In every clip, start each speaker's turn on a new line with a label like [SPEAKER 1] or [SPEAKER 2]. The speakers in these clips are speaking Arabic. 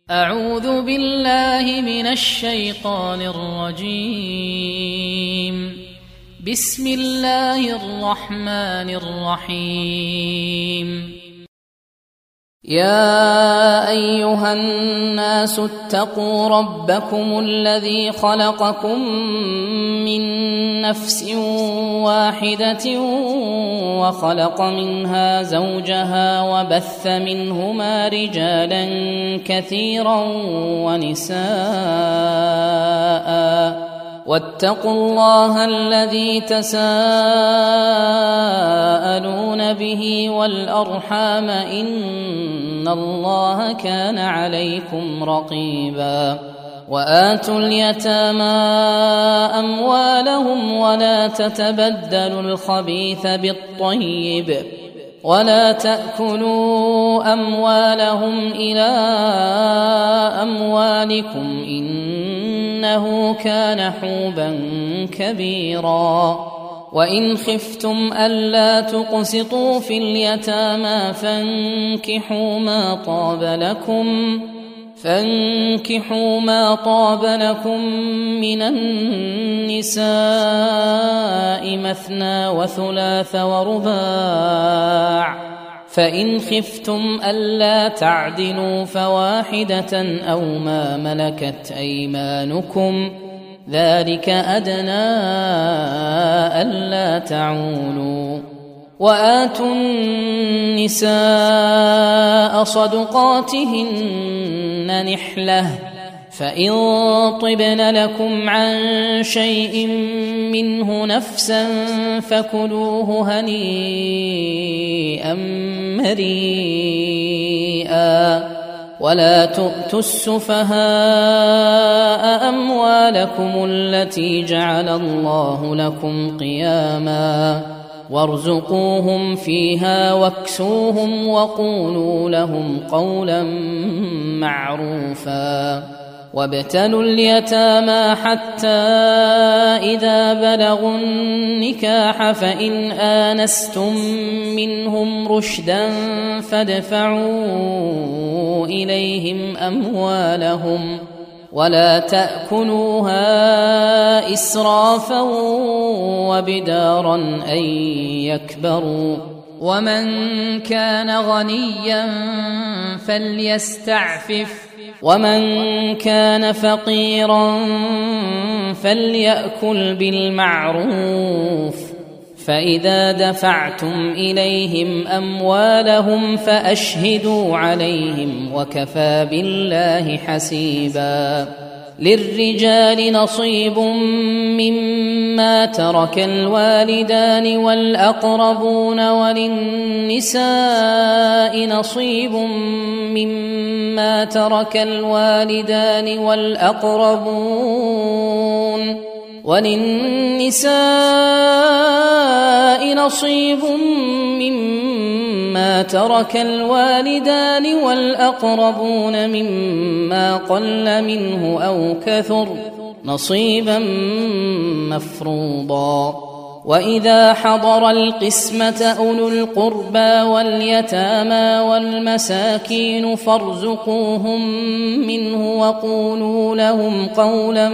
[SPEAKER 1] أعوذ بالله من الشيطان الرجيم. بسم الله الرحمن الرحيم. يا أيها الناس اتقوا ربكم الذي خلقكم من نفس واحدة وخلق منها زوجها وبث منهما رجالا كثيرا ونساء واتقوا الله الذي تساءلون به والأرحام إن الله كان عليكم رقيبا. وآتوا اليتامى أموالهم ولا تتبدلوا الخبيث بالطيب ولا تأكلوا أموالهم إلى أموالكم إنه كان حوبا كبيرا. وإن خفتم ألا تقسطوا في اليتامى فانكحوا ما طاب لكم من النساء مثنى وثلاث ورباع، فإن خفتم ألا تعدلوا فواحدة أو ما ملكت أيمانكم ذلك أدنى ألا تعولوا. وآتوا النساء صدقاتهن نحلة، فإن طبن لكم عن شيء منه نفسا فكلوه هنيئا مريئا. ولا تؤتوا السفهاء أموالكم التي جعل الله لكم قياما وارزقوهم فيها واكسوهم وقولوا لهم قولا معروفا. وابتلوا اليتامى حتى إذا بلغوا النكاح فإن آنستم منهم رشدا فادفعوا إليهم أموالهم ولا تأكلوها إسرافا وبدارا أن يكبروا. ومن كان غنيا فليستعفف ومن كان فقيرا فليأكل بالمعروف. فإذا دفعتم إليهم أموالهم فأشهدوا عليهم وكفى بالله حسيبا. للرجال نصيب مما ترك الوالدان والأقربون وللنساء نصيب مما ترك الوالدان والأقربون مما قل منه أو كثر نصيبا مفروضا. وإذا حضر القسمة أولو القربى واليتامى والمساكين فارزقوهم منه وقولوا لهم قولا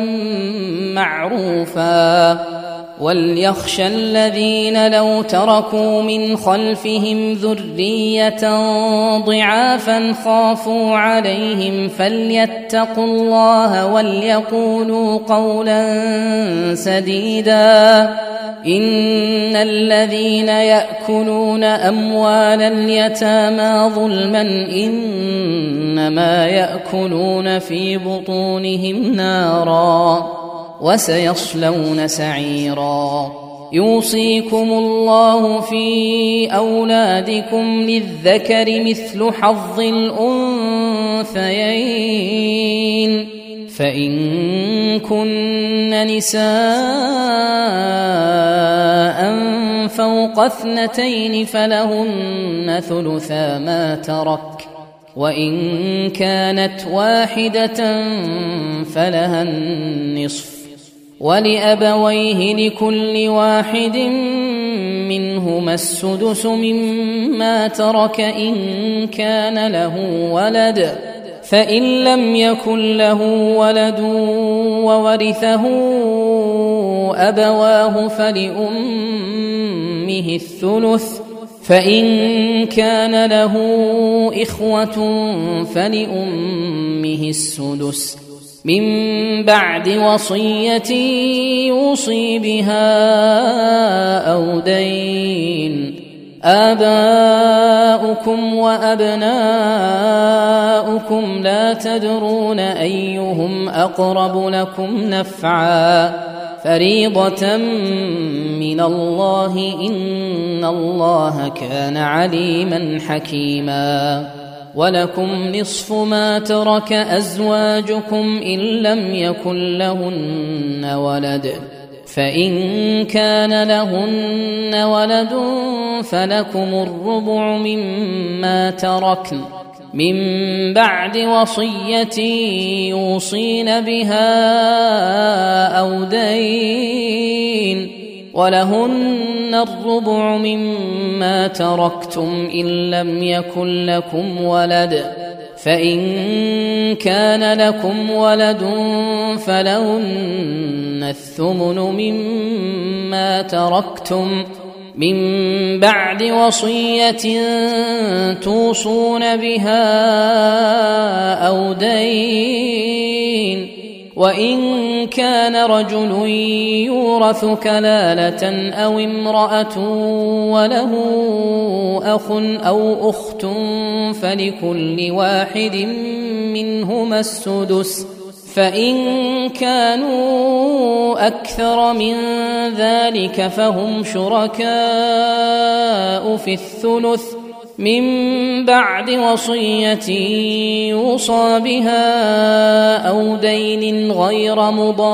[SPEAKER 1] معروفا. وليخشى الذين لو تركوا من خلفهم ذرية ضعافا خافوا عليهم فليتقوا الله وليقولوا قولا سديدا. إن الذين يأكلون أموال اليتامى ظلما إنما يأكلون في بطونهم نارا وسيصلون سعيرا. يوصيكم الله في أولادكم للذكر مثل حظ الأنثيين، فإن كن نساء فوق 2 فلهن ثلثا ما ترك، وإن كانت واحدة فلها النصف. ولأبويه لكل واحد منهما السدس مما ترك إن كان له ولد، فإن لم يكن له ولد وورثه أبواه فلأمه الثلث، فإن كان له إخوة فلأمه السدس من بعد وصية يوصي بها أو دين. آباؤكم وأبناؤكم لا تدرون أيهم أقرب لكم نفعا فريضة من الله إن الله كان عليما حكيما. ولكم نصف ما ترك أزواجكم إن لم يكن لهن ولد، فإن كان لهن ولد فلكم الربع مما تركن من بعد وصية يوصين بها أو دين، ولهن الربع مما تركتم إن لم يكن لكم ولد، فإن كان لكم ولد فلهن الثمن مما تركتم من بعد وصية توصون بها أو دين. وإن كان رجل يورث كلالة أو امرأة وله أخ أو أخت فلكل واحد منهما السدس، فإن كانوا أكثر من ذلك فهم شركاء في الثلث من بعد وصية يوصى بها أو دين غير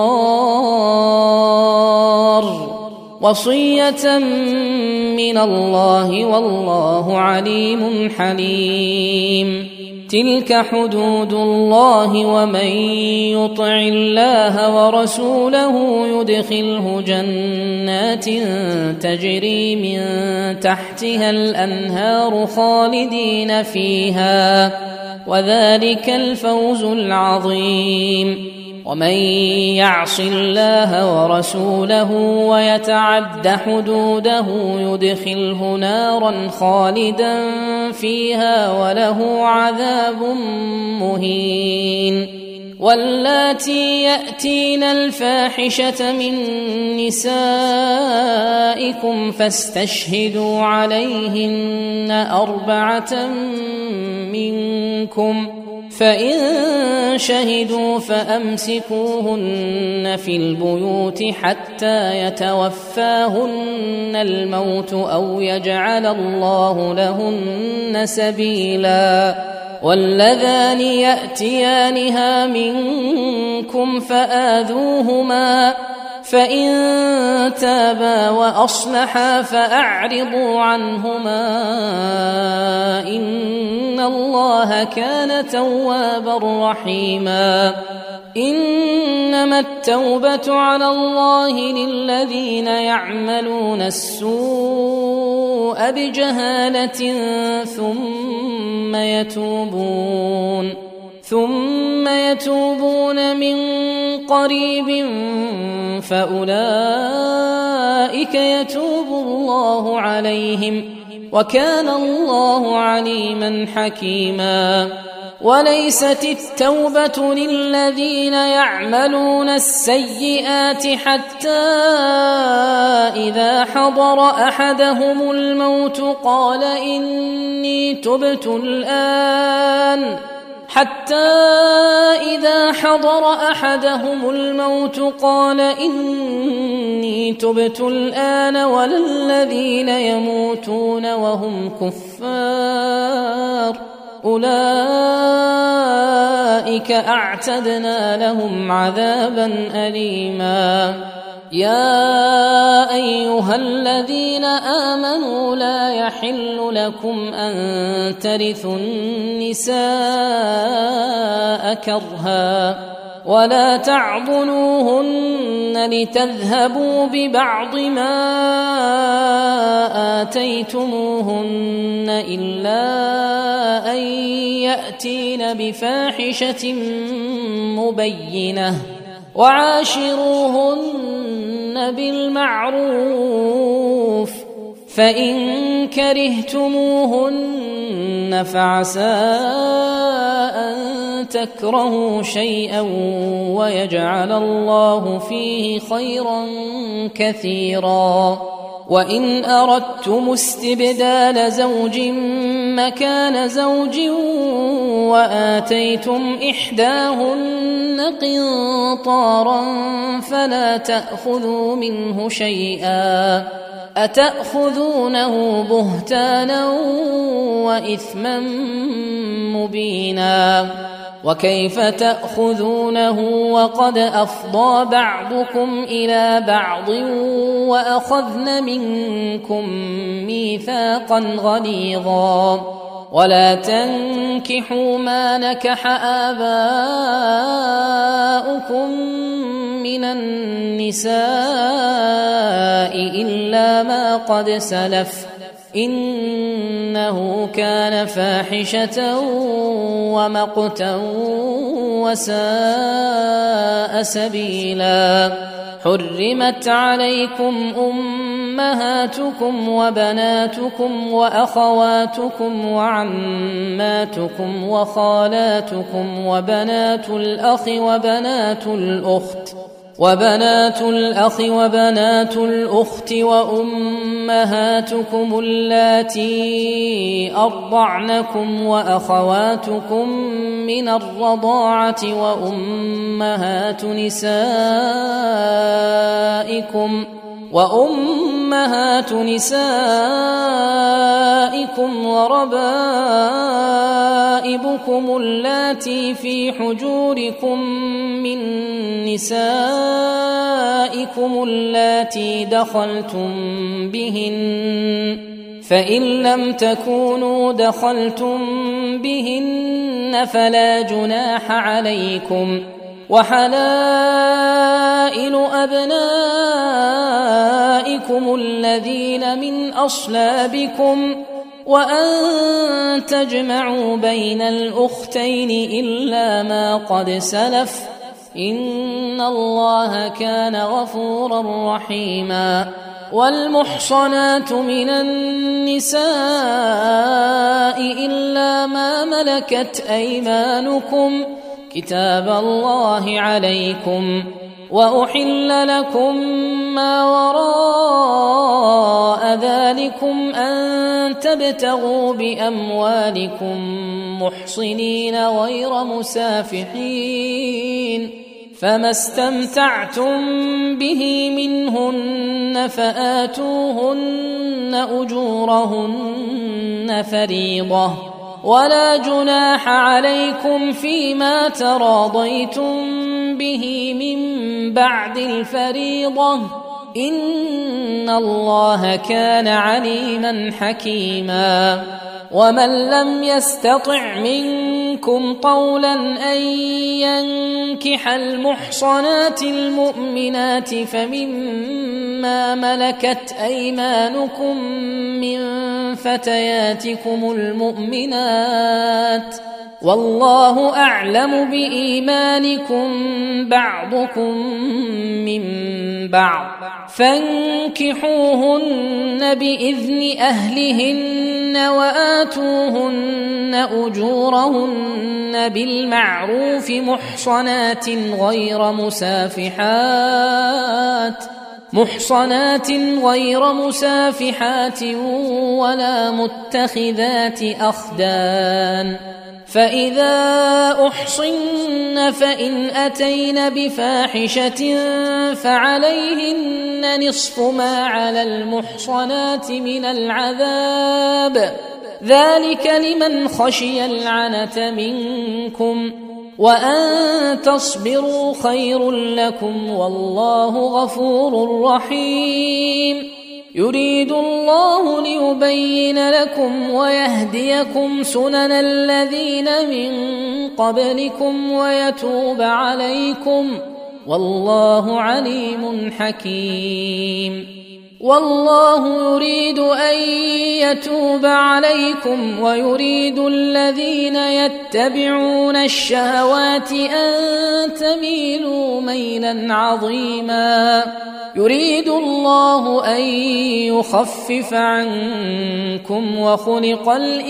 [SPEAKER 1] مضار، وصية من الله والله عليم حليم. تلك حدود الله ومن يطع الله ورسوله يدخله جنات تجري من تحتها الأنهار خالدين فيها وذلك الفوز العظيم. ومن يعص الله ورسوله ويتعد حدوده يدخله نارا خالدا فيها وله عذاب مهين. واللاتي يأتين الفاحشة من نسائكم فاستشهدوا عليهن 4 منكم، فإن شهدوا فأمسكوهن في البيوت حتى يتوفاهن الموت أو يجعل الله لهن سبيلا. واللذان يأتيانها منكم فآذوهما، فإن تابا وأصلحا فأعرضوا عنهما إن الله كان توابا رحيما. إنما التوبة على الله للذين يعملون السوء بجهالة ثم يتوبون من قريب فأولئك يتوب الله عليهم وكان الله عليما حكيما. وليست التوبة للذين يعملون السيئات حتى إذا حضر أحدهم الموت قال إني تبت الآن ولا الذين يموتون وهم كفار أولئك أعتدنا لهم عذابا أليما. يا أيها الذين آمنوا لا يحل لكم أن ترثوا النساء كرها ولا تعضلوهن لتذهبوا ببعض ما آتيتموهن إلا أن يأتين بفاحشة مبينة وعاشروهن بالمعروف فإن كرهتموهن فعسى أن تكرهوا شيئا ويجعل الله فيه خيرا كثيرا وإن أردتم استبدال زوج مكان زوج وآتيتم إحداهن قنطارا فلا تأخذوا منه شيئا أتأخذونه بهتانا وإثما مبينا وكيف تأخذونه وقد أفضى بعضكم إلى بعض وأخذن منكم ميثاقا غليظا ولا تنكحوا ما نكح آباؤكم من النساء إلا ما قد سلف إنه كان فاحشة ومقتا وساء سبيلا حرمت عليكم أمهاتكم وبناتكم وأخواتكم وعماتكم وخالاتكم وبنات الأخ وبنات الأخت وأمهاتكم اللاتي أرضعنكم وأخواتكم من الرضاعة وأمهات نسائكم وربائبكم اللاتي في حجوركم من نسائكم اللاتي دخلتم بهن فإن لم تكونوا دخلتم بهن فلا جناح عليكم وحلائل أبنائكم الذين من أصلابكم وأن تجمعوا بين الأختين إلا ما قد سلف إن الله كان غفورا رحيما والمحصنات من النساء إلا ما ملكت أيمانكم كتاب الله عليكم وأحل لكم ما وراء ذلكم أن تبتغوا بأموالكم محصنين غير مسافحين فما استمتعتم به منهن فآتوهن أجورهن فريضة ولا جناح عليكم فيما تراضيتم به من بعد الفريضة إن الله كان عليما حكيما ومن لم يستطع منكم طولا أن ينكح المحصنات المؤمنات فمما ملكت أيمانكم من فتياتكم المؤمنات والله أعلم بإيمانكم بعضكم من بعض فانكحوهن بإذن أهلهن وآتوهن أجورهن بالمعروف محصنات غير مسافحات ولا متخذات أخدان فإذا أحصن فإن أتين بفاحشة فعليهن نصف ما على المحصنات من العذاب ذلك لمن خشي العنة منكم وأن تصبروا خير لكم والله غفور رحيم يريد الله ليبين لكم ويهديكم سنن الذين من قبلكم ويتوب عليكم والله عليم حكيم. والله يريد أن يتوب عليكم ويريد الذين يتبعون الشهوات أن تميلوا ميلا عظيما. يريد الله أن يخفف عنكم وخلق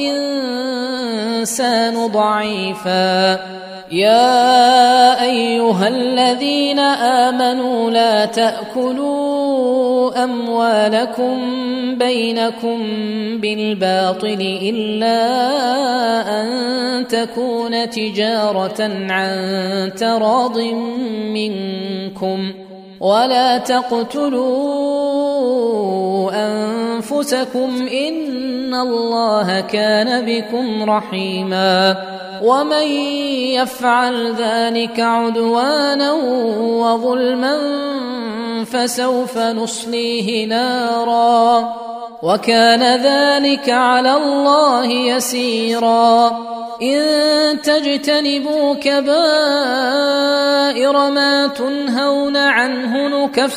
[SPEAKER 1] الإنسان ضعيفا. يا أيها الذين آمنوا لا تأكلوا أموالكم بينكم بالباطل إلا أن تكون تجارة عن تراض منكم ولا تقتلوا أنفسكم إن الله كان بكم رحيما. ومن يفعل ذلك عدوانا وظلما فسوف نصليه نارا وكان ذلك على الله يسيرا. إن تجتنبوا كبائر ما تنهون عنه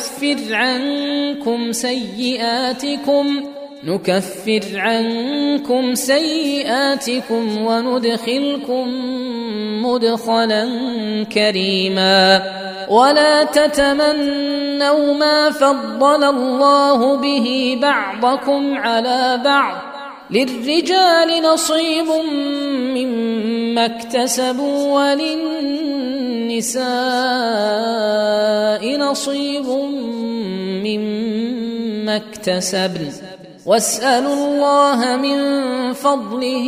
[SPEAKER 1] نكفر عنكم سيئاتكم وندخلكم مدخلا كريما. ولا تتمنوا ما فضل الله به بعضكم على بعض للرجال نصيب مما اكتسبوا وللنساء نصيب مما اكتسبن واسألوا الله من فضله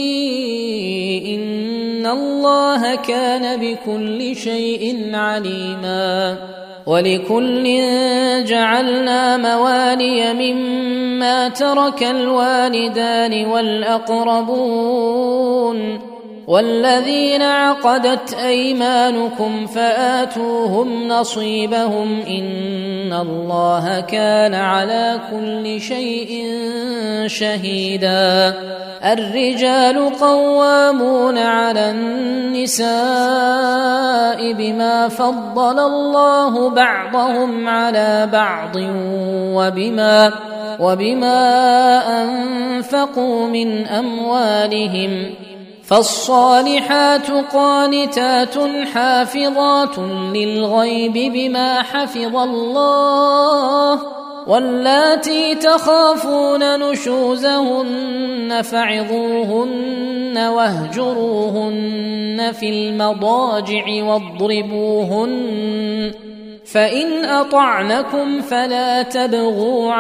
[SPEAKER 1] إن الله كان بكل شيء عليما. ولكل جعلنا موالي مما ترك الوالدان والأقربون والذين عقدت أيمانكم فآتوهم نصيبهم إن الله كان على كل شيء شهيدا. الرجال قوامون على النساء بما فضل الله بعضهم على بعض وبما أنفقوا من أموالهم. فالصالحات قانتات حافظات للغيب بما حفظ الله واللاتي تخافون نشوزهن فعظوهن واهجروهن في المضاجع واضربوهن فإن أطعنكم فلا تبغوا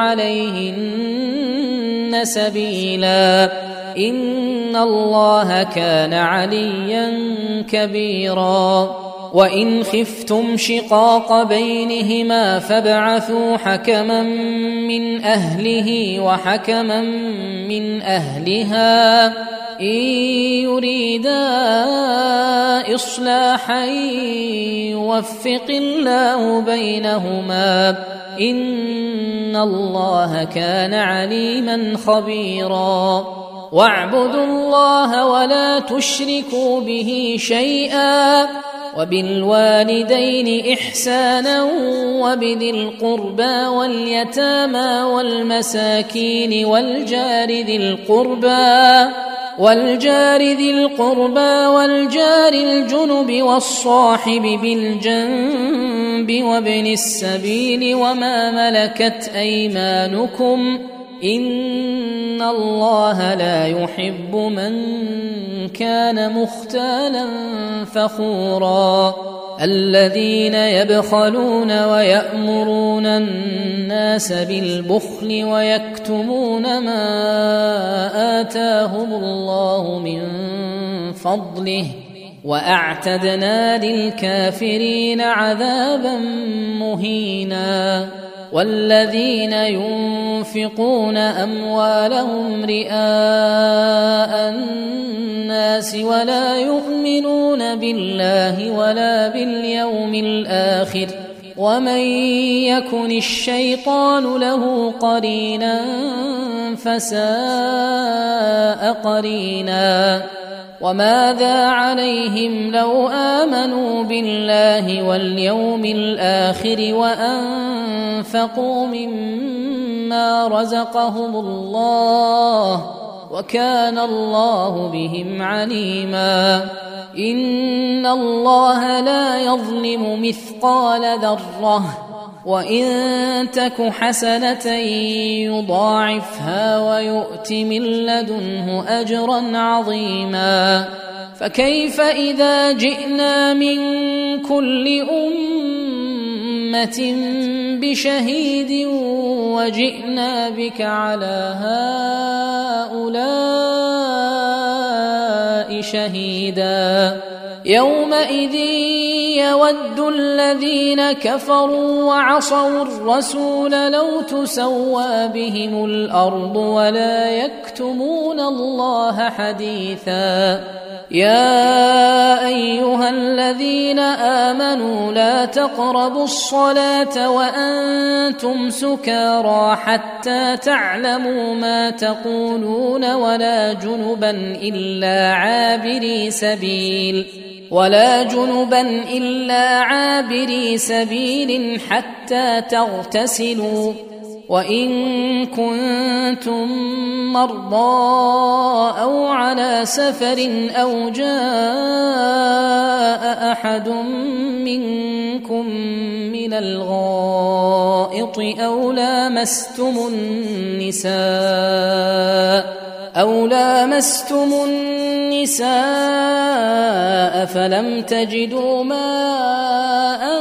[SPEAKER 1] عليهن سبيلا إن الله كان عليا كبيرا. وإن خفتم شقاق بينهما فابعثوا حكما من أهله وحكما من أهلها إن يريدا إصلاحا يوفق الله بينهما إن الله كان عليما خبيرا. واعبدوا الله ولا تشركوا به شيئا وبالوالدين إحسانا وبذي القربى واليتامى والمساكين والجار ذي القربى والجار الجنب والصاحب بالجنب وابن السبيل وما ملكت أيمانكم إن الله لا يحب من كان مختالا فخورا. الذين يبخلون ويأمرون الناس بالبخل ويكتمون ما آتاهم الله من فضله وأعتدنا للكافرين عذابا مهينا. والذين ينفقون أموالهم رئاء الناس ولا يؤمنون بالله ولا باليوم الآخر ومن يكن الشيطان له قرينا فساء قرينا وماذا عليهم لو آمنوا بالله واليوم الآخر وأنفقوا مما رزقهم الله وكان الله بهم عليما إن الله لا يظلم مثقال ذرة وإن تك حسنة يضاعفها ويؤت من لدنه أجرا عظيما فكيف إذا جئنا من كل أمة بشهيد وجئنا بك على هؤلاء شهيدا يومئذ يود الذين كفروا وعصوا الرسول لو تسوى بهم الأرض ولا يكتمون الله حديثا يا أيها الذين آمنوا لا تقربوا الصلاة وأنتم سكارى حتى تعلموا ما تقولون ولا جنبا إلا عابري سبيل حتى تغتسلوا وإن كنتم مرضى أو على سفر أو جاء أحد منكم من الغائط أو لامستم النساء فلم تجدوا ماء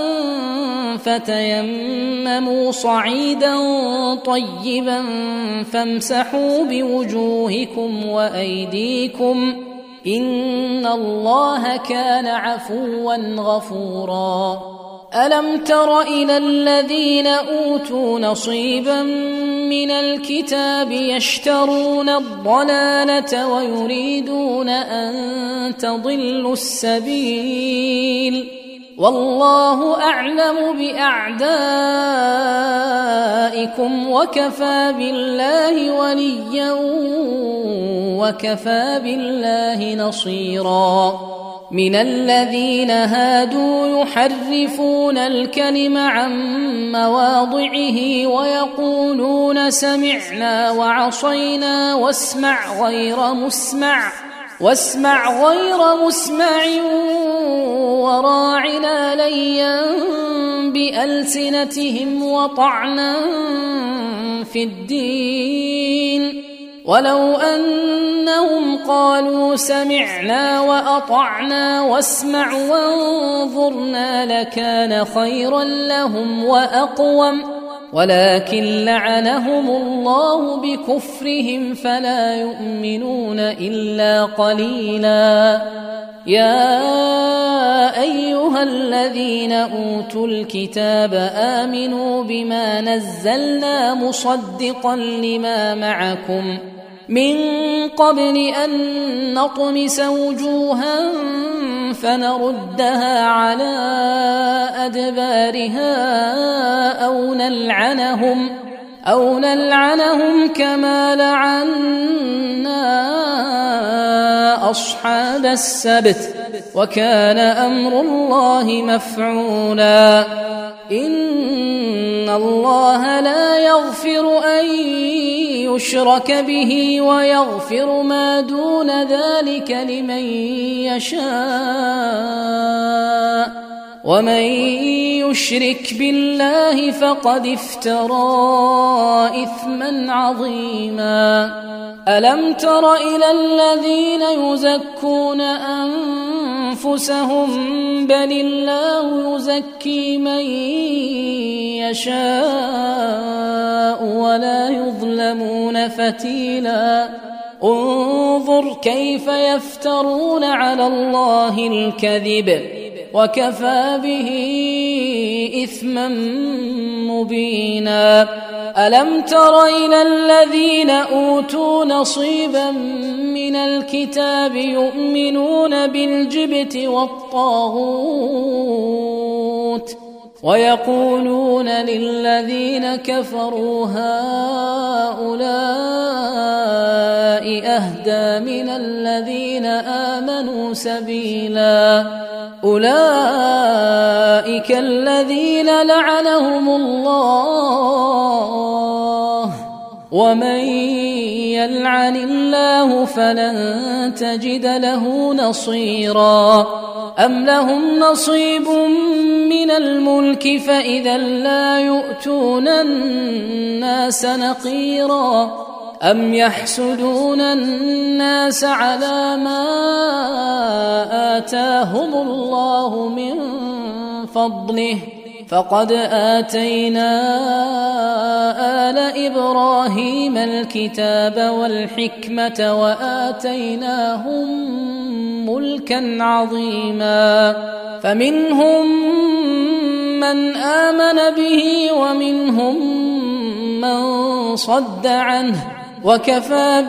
[SPEAKER 1] فتيمموا صعيدا طيبا فامسحوا بوجوهكم وأيديكم إن الله كان عفوا غفورا ألم تر إلى الذين أوتوا نصيبا من الكتاب يشترون الضلالة ويريدون أن تضلوا السبيل والله أعلم بأعدائكم وكفى بالله وليا وكفى بالله نصيرا من الذين هادوا يحرفون الكلم عن مواضعه ويقولون سمعنا وعصينا واسمع غير مسمع وراعنا ليا بألسنتهم وطعنا في الدين ولو أنهم قالوا سمعنا وأطعنا واسمع وانظرنا لكان خيرا لهم وأقوم ولكن لعنهم الله بكفرهم فلا يؤمنون إلا قليلا يا أيها الذين أوتوا الكتاب آمنوا بما نزلنا مصدقا لما معكم من قبل أن نطمس وجوها فنردها على أدبارها أو نلعنهم كما لعنا أصحاب السبت وكان أمر الله مفعولا إن الله لا يغفر أن يشرك به ويغفر ما دون ذلك لمن يشاء ومن يشرك بالله فقد افترى إثما عظيما ألم تر إلى الذين يزكون أنفسهم بل الله يزكي من يشاء ولا يظلمون فتيلا انظر كيف يفترون على الله الكذب وكفى به إثما مبينا ألم تر إلى الذين أوتوا نصيبا من الكتاب يؤمنون بالجبت والطاغوت ويقولون للذين كفروا هؤلاء أهدى من الذين آمنوا سبيلا أولئك الذين لعنهم الله ومن يلعن الله فلن تجد له نصيرا أم لهم نصيب من الملك فإذا لا يؤتون الناس نقيرا أم يحسدون الناس على ما آتاهم الله من فضله فقد آتينا آل إبراهيم الكتاب والحكمة وآتيناهم ملكا عظيما فمنهم من آمن به ومنهم من صد عنه وكفى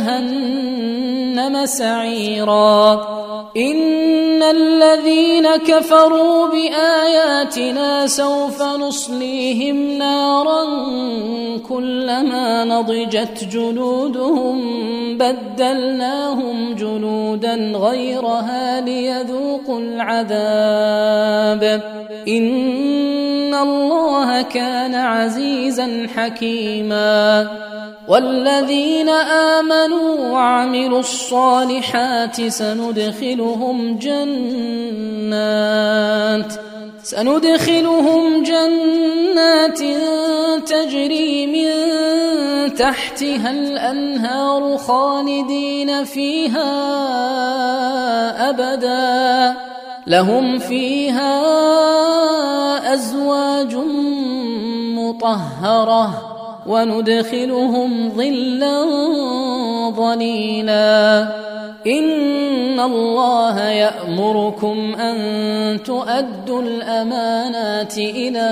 [SPEAKER 1] بجهنم سعيرا إن الذين كفروا بآياتنا سوف نصليهم نارا كلما نضجت جلودهم بدلناهم جلودا غيرها ليذوقوا العذاب إن الله كان عزيزا حكيما والذين آمنوا وعملوا الصالحات سندخلهم جنات تجري من تحتها الأنهار خالدين فيها أبدا لهم فيها أزواج مطهرة وندخلهم ظلا ظليلا إن الله يأمركم أن تؤدوا الأمانات إلى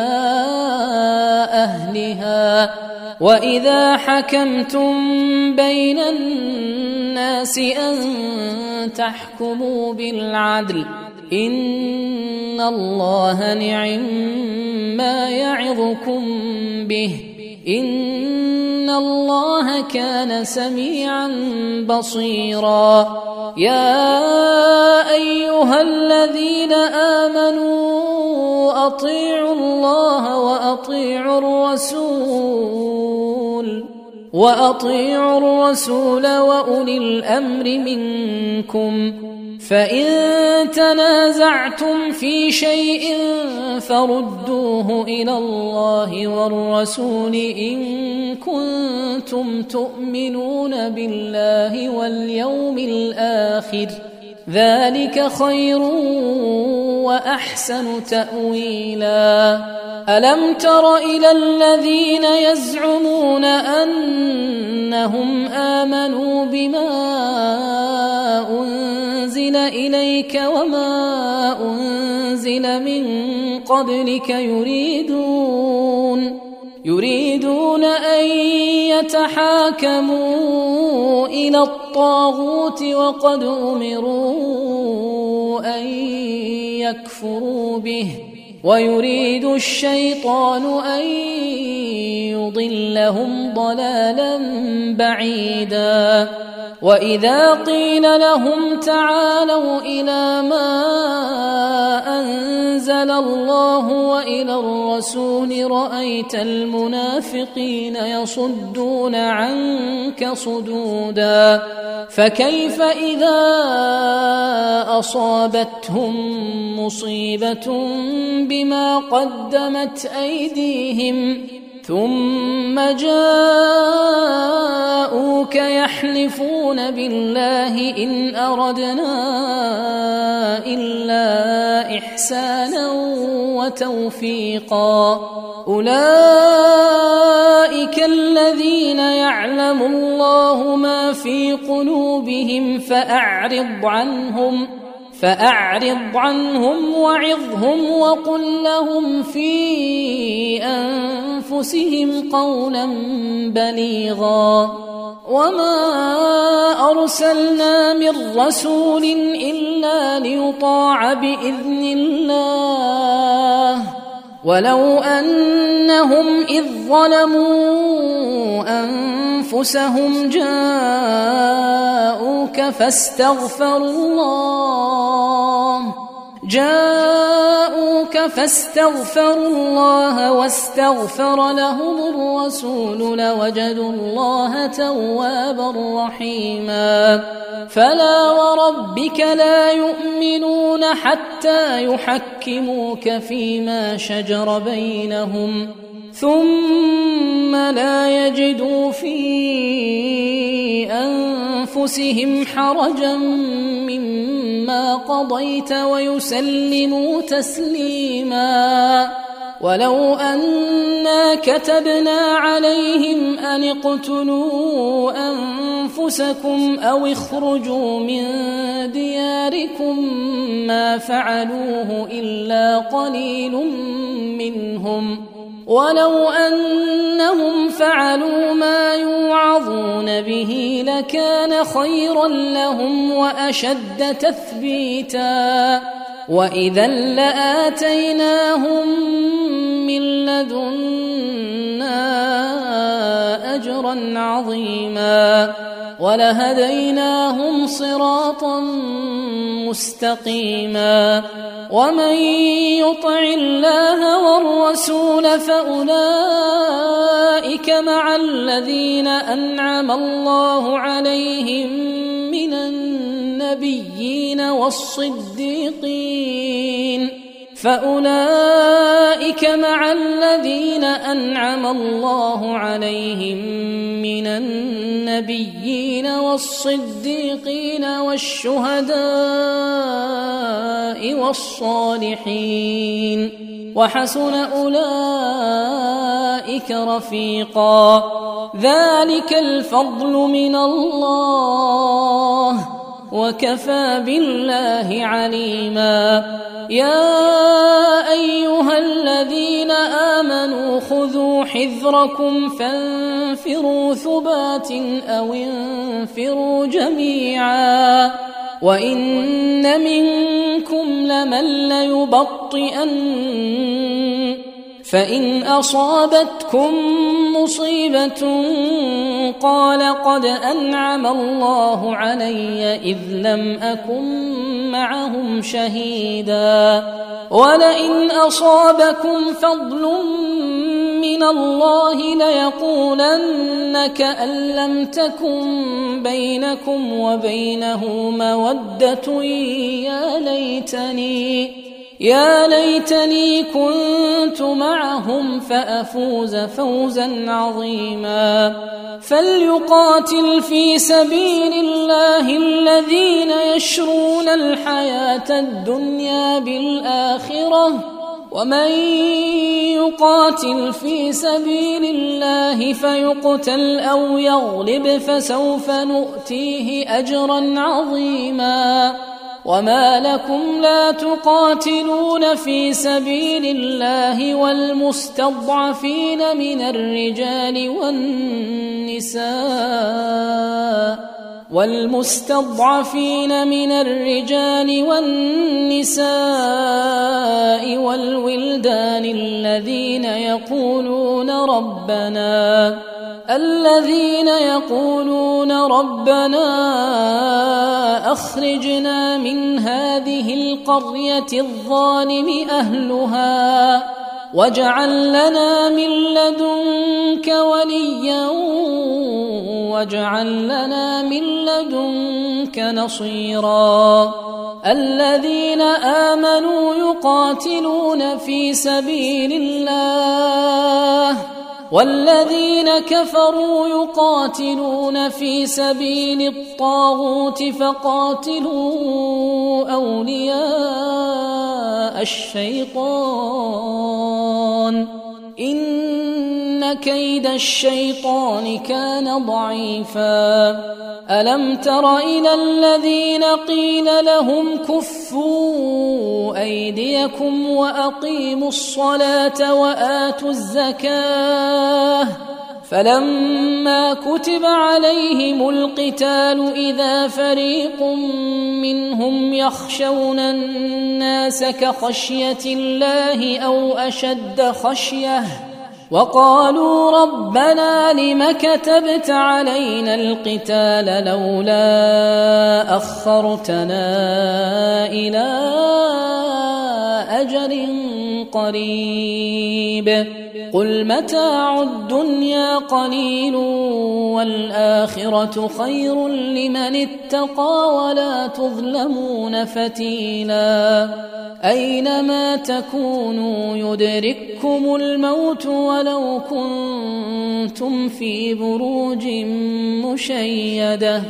[SPEAKER 1] أهلها وإذا حكمتم بين الناس أن تحكموا بالعدل إن الله نعم ما يعظكم به إن الله كان سميعا بصيرا يا أيها الذين آمنوا أطيعوا الله وأطيعوا الرسول وأولي الأمر منكم فإن تنازعتم في شيء فردوه إلى الله والرسول إن كنتم تؤمنون بالله واليوم الآخر ذلك خير وأحسن تأويلا ألم تر إلى الذين يزعمون أنهم آمنوا بما أنزل إليك وما أنزل من قبلك يريدون أن يتحاكموا إلى الطاغوت وقد أمروا أن يكفروا به ويريد الشيطان أن يضلهم ضلالا بعيدا وإذا قيل لهم تعالوا إلى ما أنزل الله وإلى الرسول رأيت المنافقين يصدون عنك صدودا فكيف إذا أصابتهم مصيبة بما قدمت أيديهم ثم جاءوك يحلفون بالله إن أردنا إلا إحسانا وتوفيقا أولئك الذين يعلم الله ما في قلوبهم فأعرض عنهم وعظهم وقل لهم في أنفسهم قولا بليغا وما أرسلنا من رسول إلا ليطاع بإذن الله ولو أنهم إذ ظلموا أنفسهم جاءوك فاستغفروا الله واستغفر لهم الرسول لوجدوا الله توابا رحيما. فلا وربك لا يؤمنون حتى يحكموك فيما شجر بينهم ثم لا يجدوا في أنفسهم حرجا مما قضيت ويسلموا تسليما. ولو أنا كتبنا عليهم أن اقتلوا أنفسكم أو اخرجوا من دياركم ما فعلوه إلا قليل منهم، ولو أنهم فعلوا ما يوعظون به لكان خيرا لهم وأشد تثبيتا، وإذا لآتيناهم من لدنا أجرا عظيما ولهديناهم صراطا مستقيما. ومن يطع الله والرسول فأولئك مع الذين أنعم الله عليهم من النبيين والصديقين والشهداء والصالحين وحسن أولئك رفيقا. ذلك الفضل من الله وكفى بالله عليما. يا أيها الذين آمنوا خذوا حذركم فانفروا ثبات أو انفروا جميعا وإن منكم لمن ليبطئن فإن أصابتكم مصيبة قال قد أنعم الله علي إذ لم أكن معهم شهيدا ولئن أصابكم فضل من الله ليقولن كأن لم تكن بينكم وبينه مودة يا ليتني كنت معهم فأفوز فوزا عظيما. فليقاتل في سبيل الله الذين يشرون الحياة الدنيا بالآخرة ومن يقاتل في سبيل الله فيقتل أو يغلب فسوف نؤتيه أجرا عظيما. وما لكم لا تقاتلون في سبيل الله والمستضعفين من الرجال والنساء والولدان الذين يقولون ربنا أخرجنا من هذه القرية الظالم أهلها واجعل لنا من لدنك وليا واجعل لنا من لدنك نصيرا. الذين آمنوا يقاتلون في سبيل الله والذين كفروا يقاتلون في سبيل الطاغوت فقاتلوا أولياء الشيطان إن كيد الشيطان كان ضعيفا. ألم تر إلى الذين قيل لهم كفوا أيديكم وأقيموا الصلاة وآتوا الزكاة فلما كتب عليهم القتال إذا فريق منهم يخشون الناس كخشية الله أو أشد خشية وقالوا ربنا لم كتبت علينا القتال لولا أخرتنا إلى أجل قريب قل متاع الدنيا قليل والآخرة خير لمن اتقى ولا تظلمون فتيلا أينما تكونوا يدرككم الموت ولو كنتم في بروج مشيدة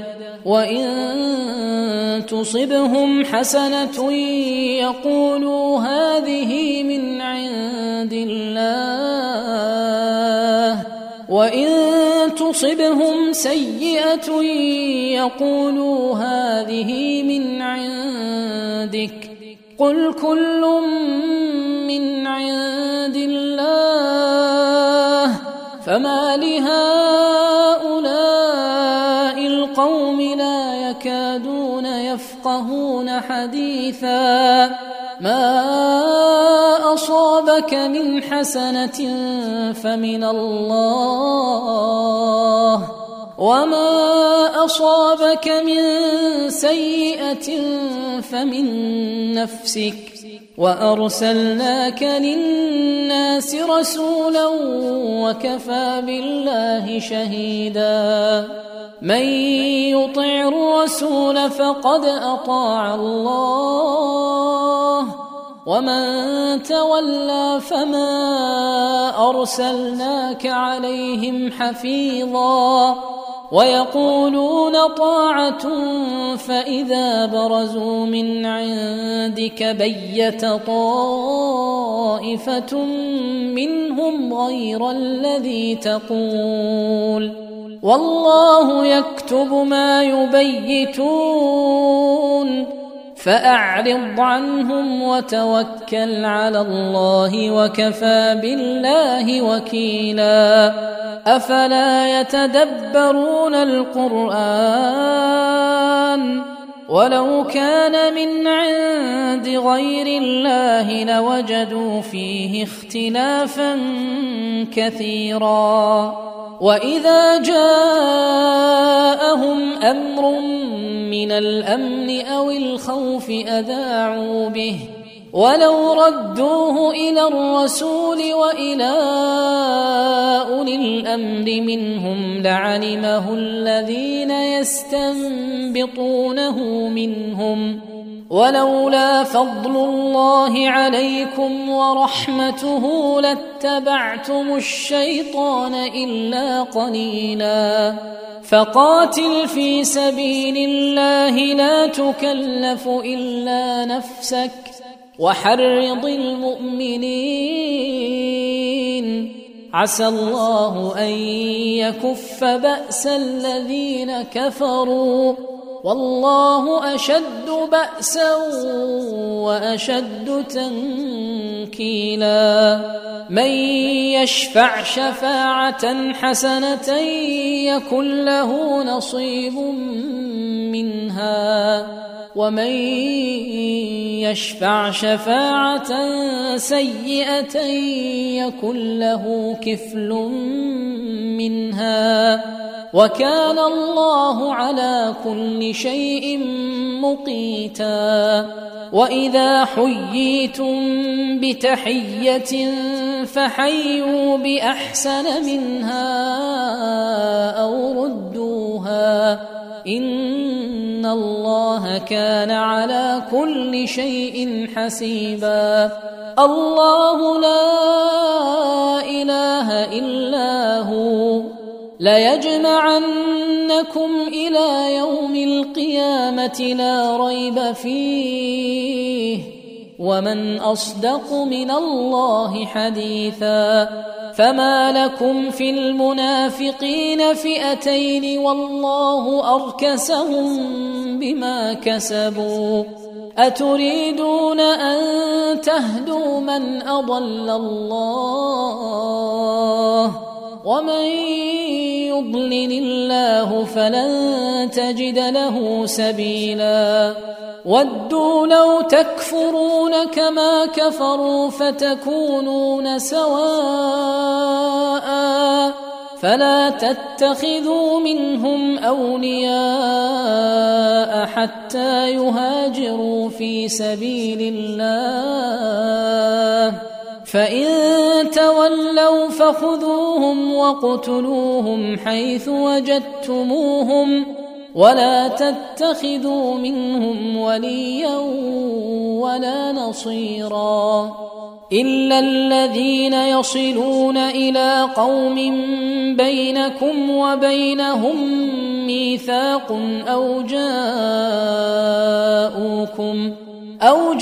[SPEAKER 1] وإن تصبهم حسنة يقولوا هذه من عند الله وإن تصبهم سيئة يقولوا هذه من عندك قل كل من عند الله فما لهؤلاء القوم لا يكادون يفقهون حديثا ما أصابك من حسنة فمن الله وما أصابك من سيئة فمن نفسك وأرسلناك للناس رسولا وكفى بالله شهيدا من يطع الرسول فقد أطاع الله ومن تولى فما أرسلناك عليهم حفيظا ويقولون طاعة فإذا برزوا من عندك بيت طائفة منهم غير الذي تقول والله يكتب ما يبيتون فأعرض عنهم وتوكل على الله وكفى بالله وكيلا أفلا يتدبرون القرآن ولو كان من عند غير الله لوجدوا فيه اختلافا كثيرا وإذا جاءهم أمر من الأمن أو الخوف أذاعوا به ولو ردوه إلى الرسول وإلى أولي الأمر منهم لعلمه الذين يستنبطونه منهم ولولا فضل الله عليكم ورحمته لاتبعتم الشيطان إلا قليلا فقاتل في سبيل الله لا تكلف إلا نفسك وحرض المؤمنين عسى الله أن يكف بأس الذين كفروا والله أشد بأسا وأشد تنكيلا من يشفع شفاعة حسنة يكن له نصيب منها ومن يشفع شفاعة سيئة يكن له كفل منها وكان الله على كل شيء مقيتا وإذا حييتم بتحية فحيوا بأحسن منها أو ردوها إن الله كان على كل شيء حسيبا الله لا إله إلا هو ليجمعنكم إلى يوم القيامة لا ريب فيه ومن أصدق من الله حديثا فما لكم في المنافقين فئتين والله أركسهم بما كسبوا أتريدون أن تهدوا من أضل الله ومن يضلل الله فلن تجد له سبيلا ودوا لو تكفرون كما كفروا فتكونون سواء فلا تتخذوا منهم أولياء حتى يهاجروا في سبيل الله فإن تولوا فخذوهم وَاقْتُلُوهُمْ حيث وجدتموهم ولا تتخذوا منهم وليا ولا نصيرا إلا الذين يصلون إلى قوم بينكم وبينهم ميثاق أو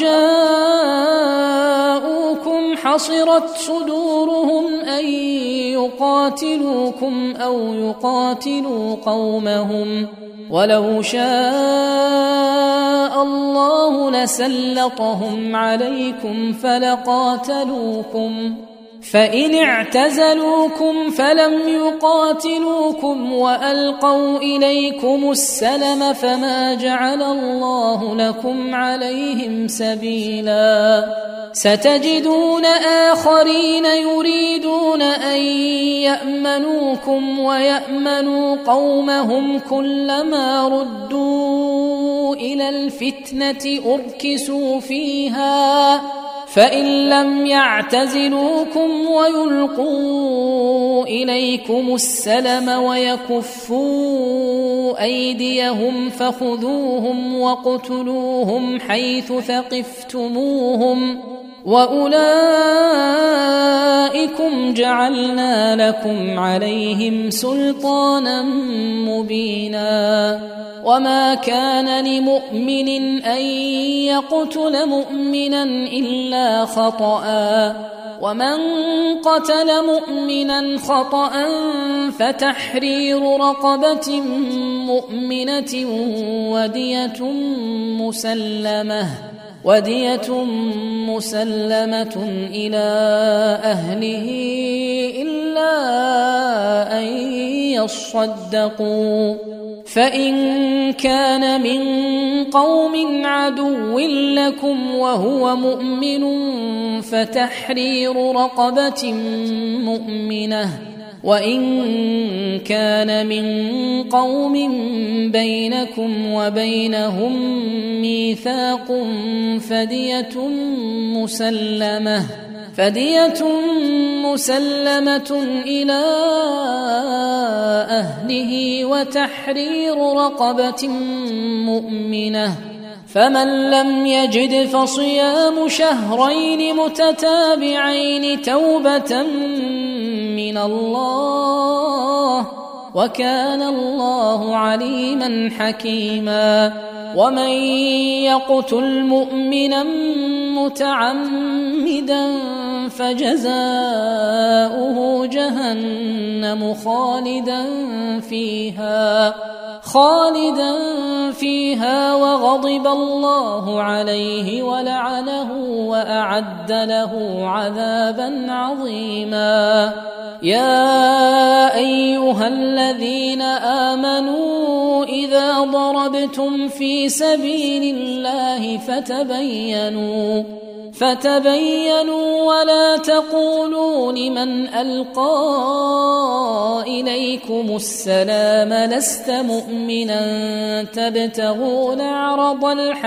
[SPEAKER 1] جاءوكم حصرت صدورهم أن يقاتلوكم أو يقاتلوا قومهم ولو شاء الله لسلطهم عليكم فلقاتلوكم فإن اعتزلوكم فلم يقاتلوكم وألقوا إليكم السلم فما جعل الله لكم عليهم سبيلا ستجدون آخرين يريدون أن يأمنوكم ويأمنوا قومهم كلما ردوا إلى الفتنة أركسوا فيها فإن لم يعتزلوكم ويلقوا إليكم السلم ويكفوا أيديهم فخذوهم واقتلوهم حيث ثقفتموهم وأولئكم جعلنا لكم عليهم سلطانا مبينا وما كان لمؤمن أن يقتل مؤمنا إلا خطأ ومن قتل مؤمنا خطأ فتحرير رقبة مؤمنة ودية مسلمة إلى أهله إلا أن يصدقوا فإن كان من قوم عدو لكم وهو مؤمن فتحرير رقبة مؤمنة وإن كان من قوم بينكم وبينهم ميثاق فدية مسلمة إلى أهله وتحرير رقبة مؤمنة فمن لم يجد فصيام شهرين متتابعين توبة من الله وكان الله عليما حكيما ومن يقتل مؤمنا متعمدا فجزاؤه جهنم خالدا فيها وغضب الله عليه ولعنه وأعد له عذابا عظيما يا أيها الذين آمنوا إذا ضربتم في سبيل الله فتبينوا ولا تقولوا لمن ألقى إليكم السلام لست مؤمنا تبتغون عرض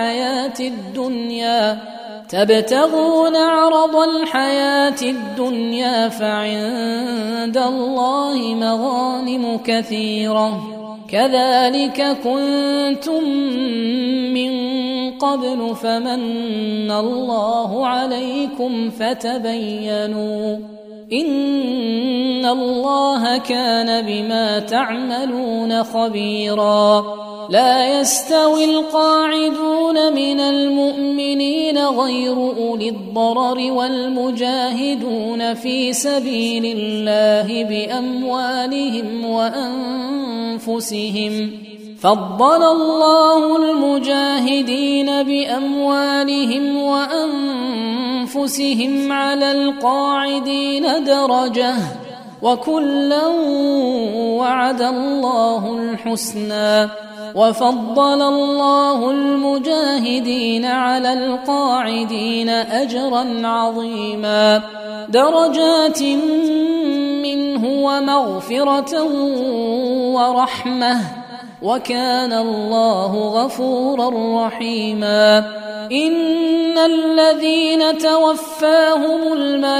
[SPEAKER 1] الحياة الدنيا فعند الله مغانم كثيرة كذلك كنتم من قبل فمن الله عليكم فتبينوا إن الله كان بما تعملون خبيرا لا يستوي القاعدون من المؤمنين غير أولي الضرر والمجاهدون في سبيل الله بأموالهم وأنفسهم فضل الله المجاهدين بأموالهم وأنفسهم على القاعدين درجة وكلا وعد الله الحسنى وفضل الله المجاهدين على القاعدين أجرا عظيما درجات منه ومغفرة ورحمة وكان الله غفورا رحيما إن الذين توفاهم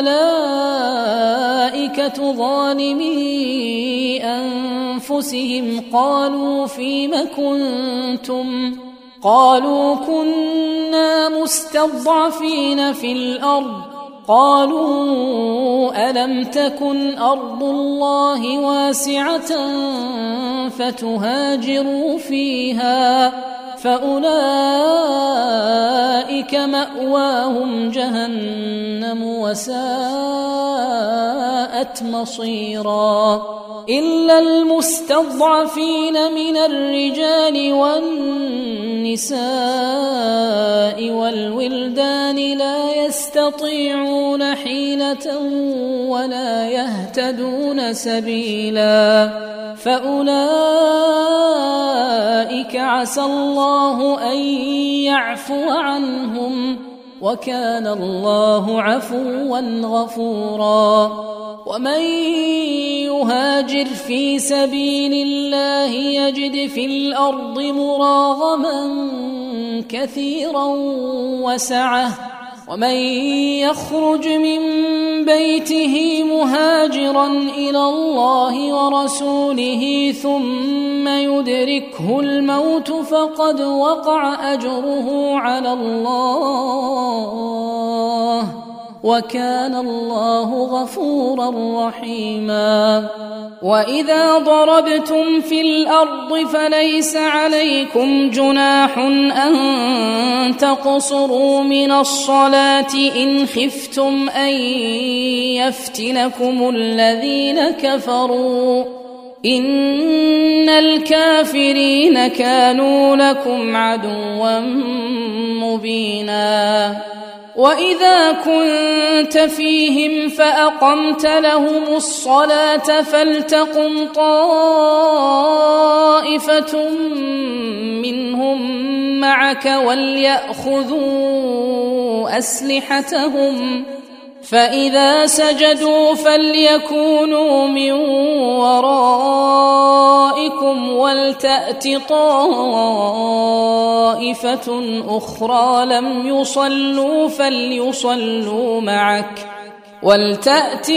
[SPEAKER 1] الملائكة ظالمي أنفسهم قالوا فيم كنتم قالوا كنا مستضعفين في الأرض قالوا ألم تكن أرض الله واسعة فتهاجروا فيها فأولئك مأواهم جهنم وساءت مصيرا إلا المستضعفين من الرجال والنساء والولدان لا يستطيعون حيلة ولا يهتدون سبيلا فأولئك عسى الله أن يعفو عنهم وكان الله عفوا غفورا ومن يهاجر في سبيل الله يجد في الأرض مراغما كثيرا وسعة ومن يخرج من بيته مهاجرا إلى الله ورسوله ثم يدركه الموت فقد وقع أجره على الله وكان الله غفورا رحيما وإذا ضربتم في الأرض فليس عليكم جناح أن تقصروا من الصلاة إن خفتم أن يفتنكم الذين كفروا إن الكافرين كانوا لكم عدوا مبينا وإذا كنت فيهم فأقمت لهم الصلاة فلتقم طائفة منهم معك وليأخذوا أسلحتهم فإذا سجدوا فليكونوا من ورائكم ولتأت طائفة أخرى لم يصلوا فليصلوا معك ولتأت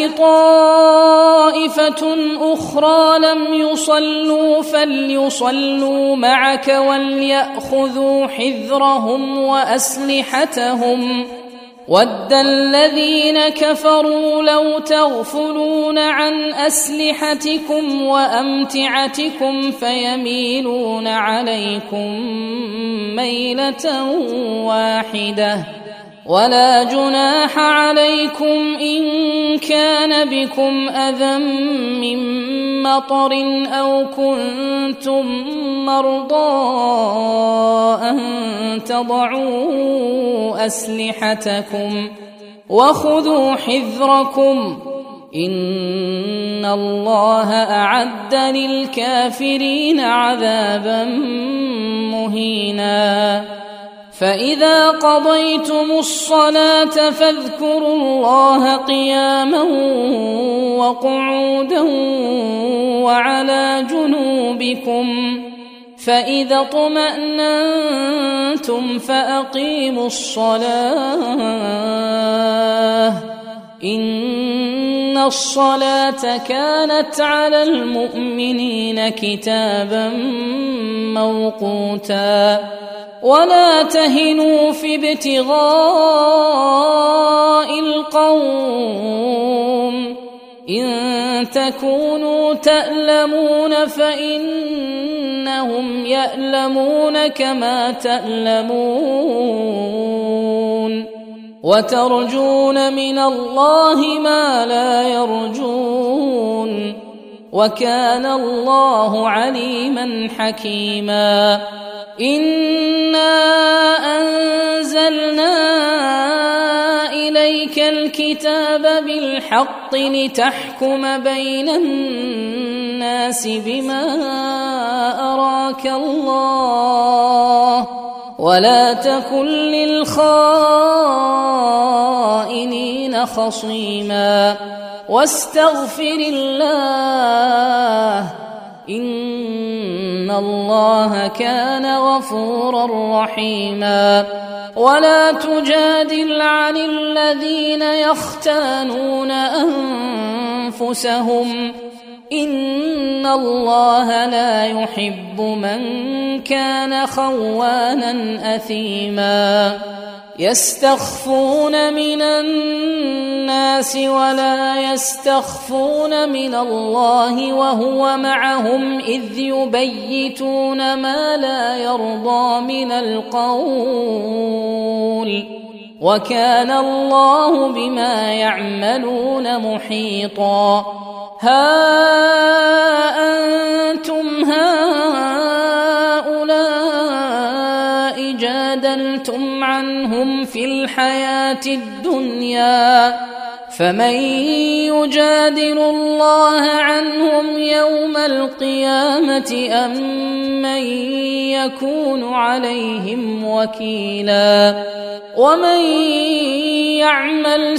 [SPEAKER 1] طائفة أخرى لم يصلوا فليصلوا معك وليأخذوا حذرهم وأسلحتهم ود الذين كفروا لو تغفلون عن أسلحتكم وأمتعتكم فيميلون عليكم ميلة واحدة ولا جناح عليكم إن كان بكم أذى من مطر أو كنتم مرضى أن تضعوا أسلحتكم وخذوا حذركم إن الله أعد للكافرين عذابا مهينا فإذا قضيتم الصلاة فاذكروا الله قياما وقعودا وعلى جنوبكم فإذا اطمأننتم فأقيموا الصلاة إن الصلاة كانت على المؤمنين كتابا موقوتا ولا تهنوا في ابتغاء القوم إن تكونوا تألمون فإنهم يألمون كما تألمون وترجون من الله ما لا يرجون وكان الله عليما حكيما إنا أنزلنا إليك الكتاب بالحق لتحكم بين الناس بما أراك الله ولا تكن للخائنين خصيما واستغفر الله إن الله كان غفورا رحيما ولا تجادل عن الذين يختانون أنفسهم إن الله لا يحب من كان خوانا أثيما يستخفون من الناس ولا يستخفون من الله وهو معهم إذ يبيتون ما لا يرضى من القول وكان الله بما يعملون محيطا ها أنتم هؤلاء جادلتم عنهم في الحياة الدنيا فمن يجادل الله عنهم يوم القيامة أم من يكون عليهم وكيلا ومن يعمل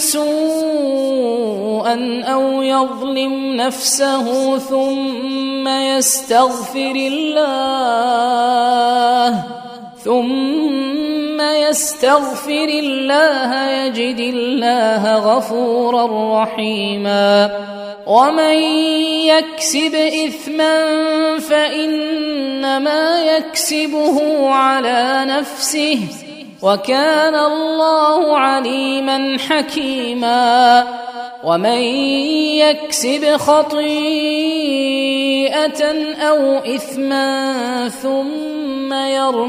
[SPEAKER 1] سوءا أو يظلم نفسه ثم يستغفر الله يجد الله غفورا رحيما ومن يكسب إثما فإنما يكسبه على نفسه وكان الله عليما حكيما ومن يكسب خطيئة أو إثما ثم يرم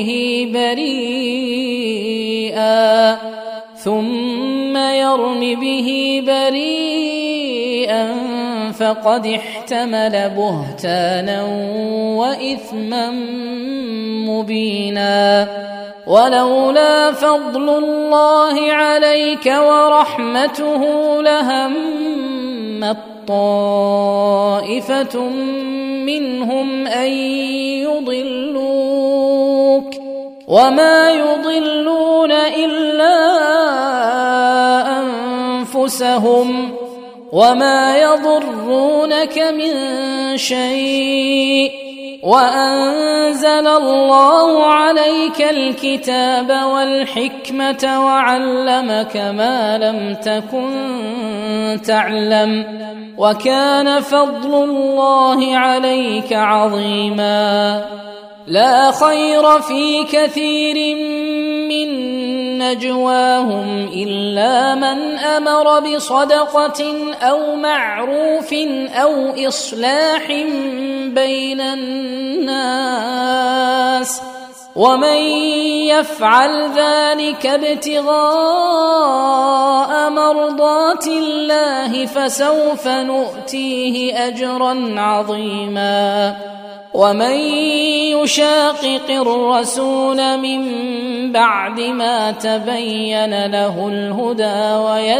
[SPEAKER 1] به بريئا فقد احتمل بهتانا وإثما مبينا ولولا فضل الله عليك ورحمته لهمت طائفة منهم أن يضلوك وما يضلون إلا أنفسهم وما يضرونك من شيء وأنزل الله عليك الكتاب والحكمة وعلمك ما لم تكن تعلم وكان فضل الله عليك عظيما لا خير في كثير من نجواهم إلا من أمر بصدقة أو معروف أو إصلاح بين الناس ومن يفعل ذلك ابتغاء مرضات الله فسوف نؤتيه أجرا عظيما ومن يشاقق الرسول من بعد ما تبين له الهدى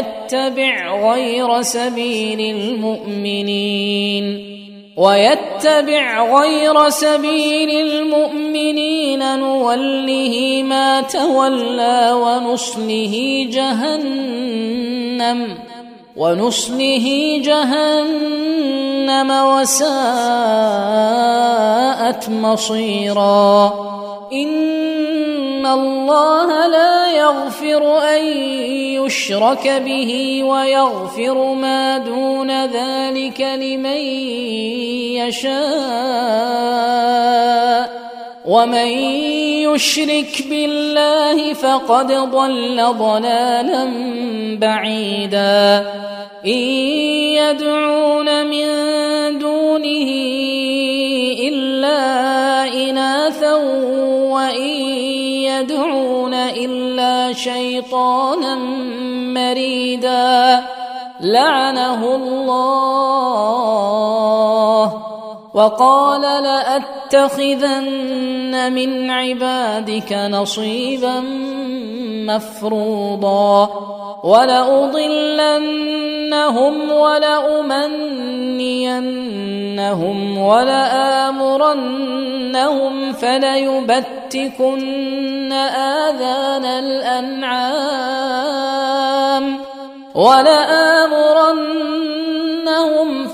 [SPEAKER 1] ويتبع غير سبيل المؤمنين نوله ما تولى ونصله جهنم وساءت مصيرا إن الله لا يغفر أن يشرك به ويغفر ما دون ذلك لمن يشاء ومن يشرك بالله فقد ضل ضلالا بعيدا إن يدعون من دونه إلا إناثا وإن يدعون إلا شيطانا مريدا لعنه الله وقال لأتخذن من عبادك نصيبا مفروضا ولأضلنهم ولأمنينهم ولآمرنهم فليبتكن آذان الأنعام ولآمرنهم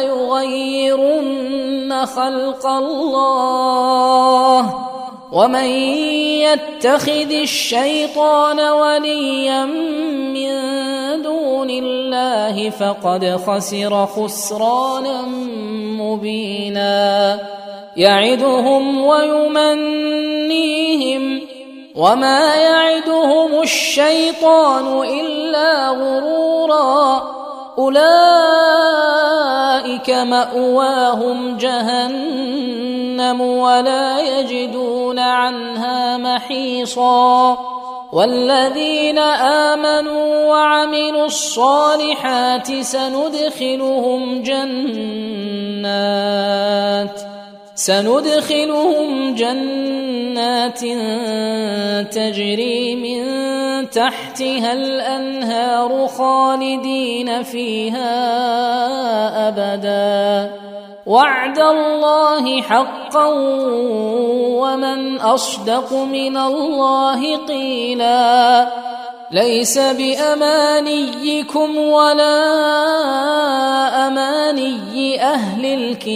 [SPEAKER 1] فليغيرن خلق الله ومن يتخذ الشيطان وليا من دون الله فقد خسر خسرانا مبينا يعدهم ويمنيهم وما يعدهم الشيطان إلا غرورا أولئك مأواهم جهنم ولا يجدون عنها محيصا والذين آمنوا وعملوا الصالحات سندخلهم جنات تجري من تحتها الأنهار خالدين فيها أبدا وعد الله حقا ومن أصدق من الله قيلا ليس بأمانيكم ولا أماني أهل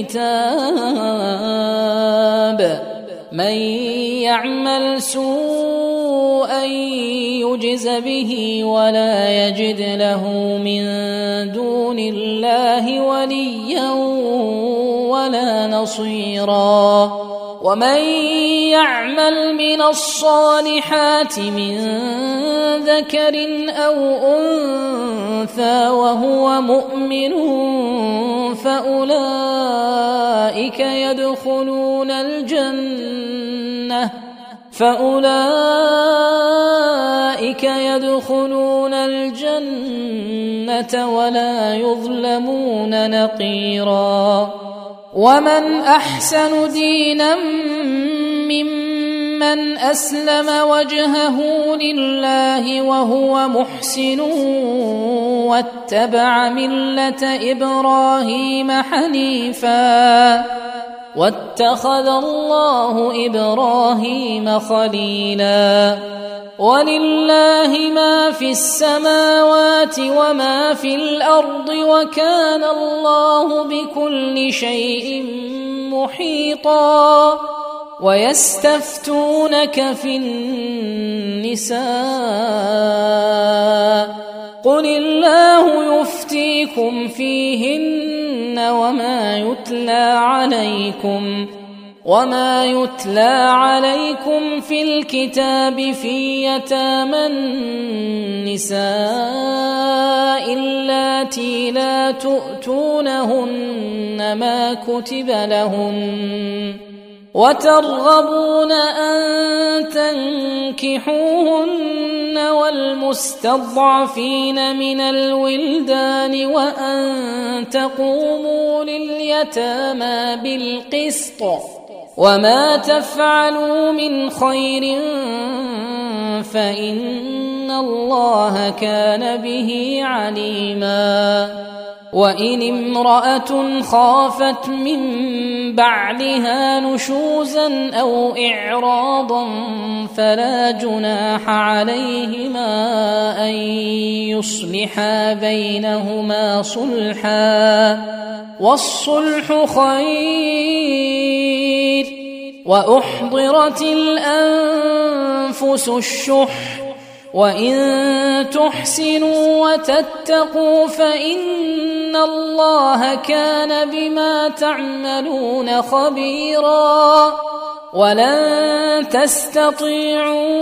[SPEAKER 1] الكتاب من يعمل سوءا يجز به ولا يجد له من دون الله وليا ولا نصيرا ومن يعمل من الصالحات من ذكر أو أنثى وهو مؤمن فأولئك يدخلون الجنة ولا يظلمون نقيرا ومن أحسن دينا ممن أسلم وجهه لله وهو محسن واتبع ملة إبراهيم حنيفا واتخذ الله إبراهيم خليلا ولله ما في السماوات وما في الأرض وكان الله بكل شيء محيطا ويستفتونك في النساء قل الله يفتيكم فيهن وما يتلى عليكم في الكتاب في يتامى النساء اللاتي لا تؤتونهن ما كتب لهن وترغبون أن تنكحوهن والمستضعفين من الولدان وأن تقوموا لليتامى بالقسط وما تفعلوا من خير فإن الله كان به عليما وإن امرأة خافت من بعلها نشوزا أو إعراضا فلا جناح عليهما أن يصلحا بينهما صلحا والصلح خير وأحضرت الأنفس الشح وإن تحسنوا وتتقوا فإن الله كان بما تعملون خبيرا ولن تستطيعوا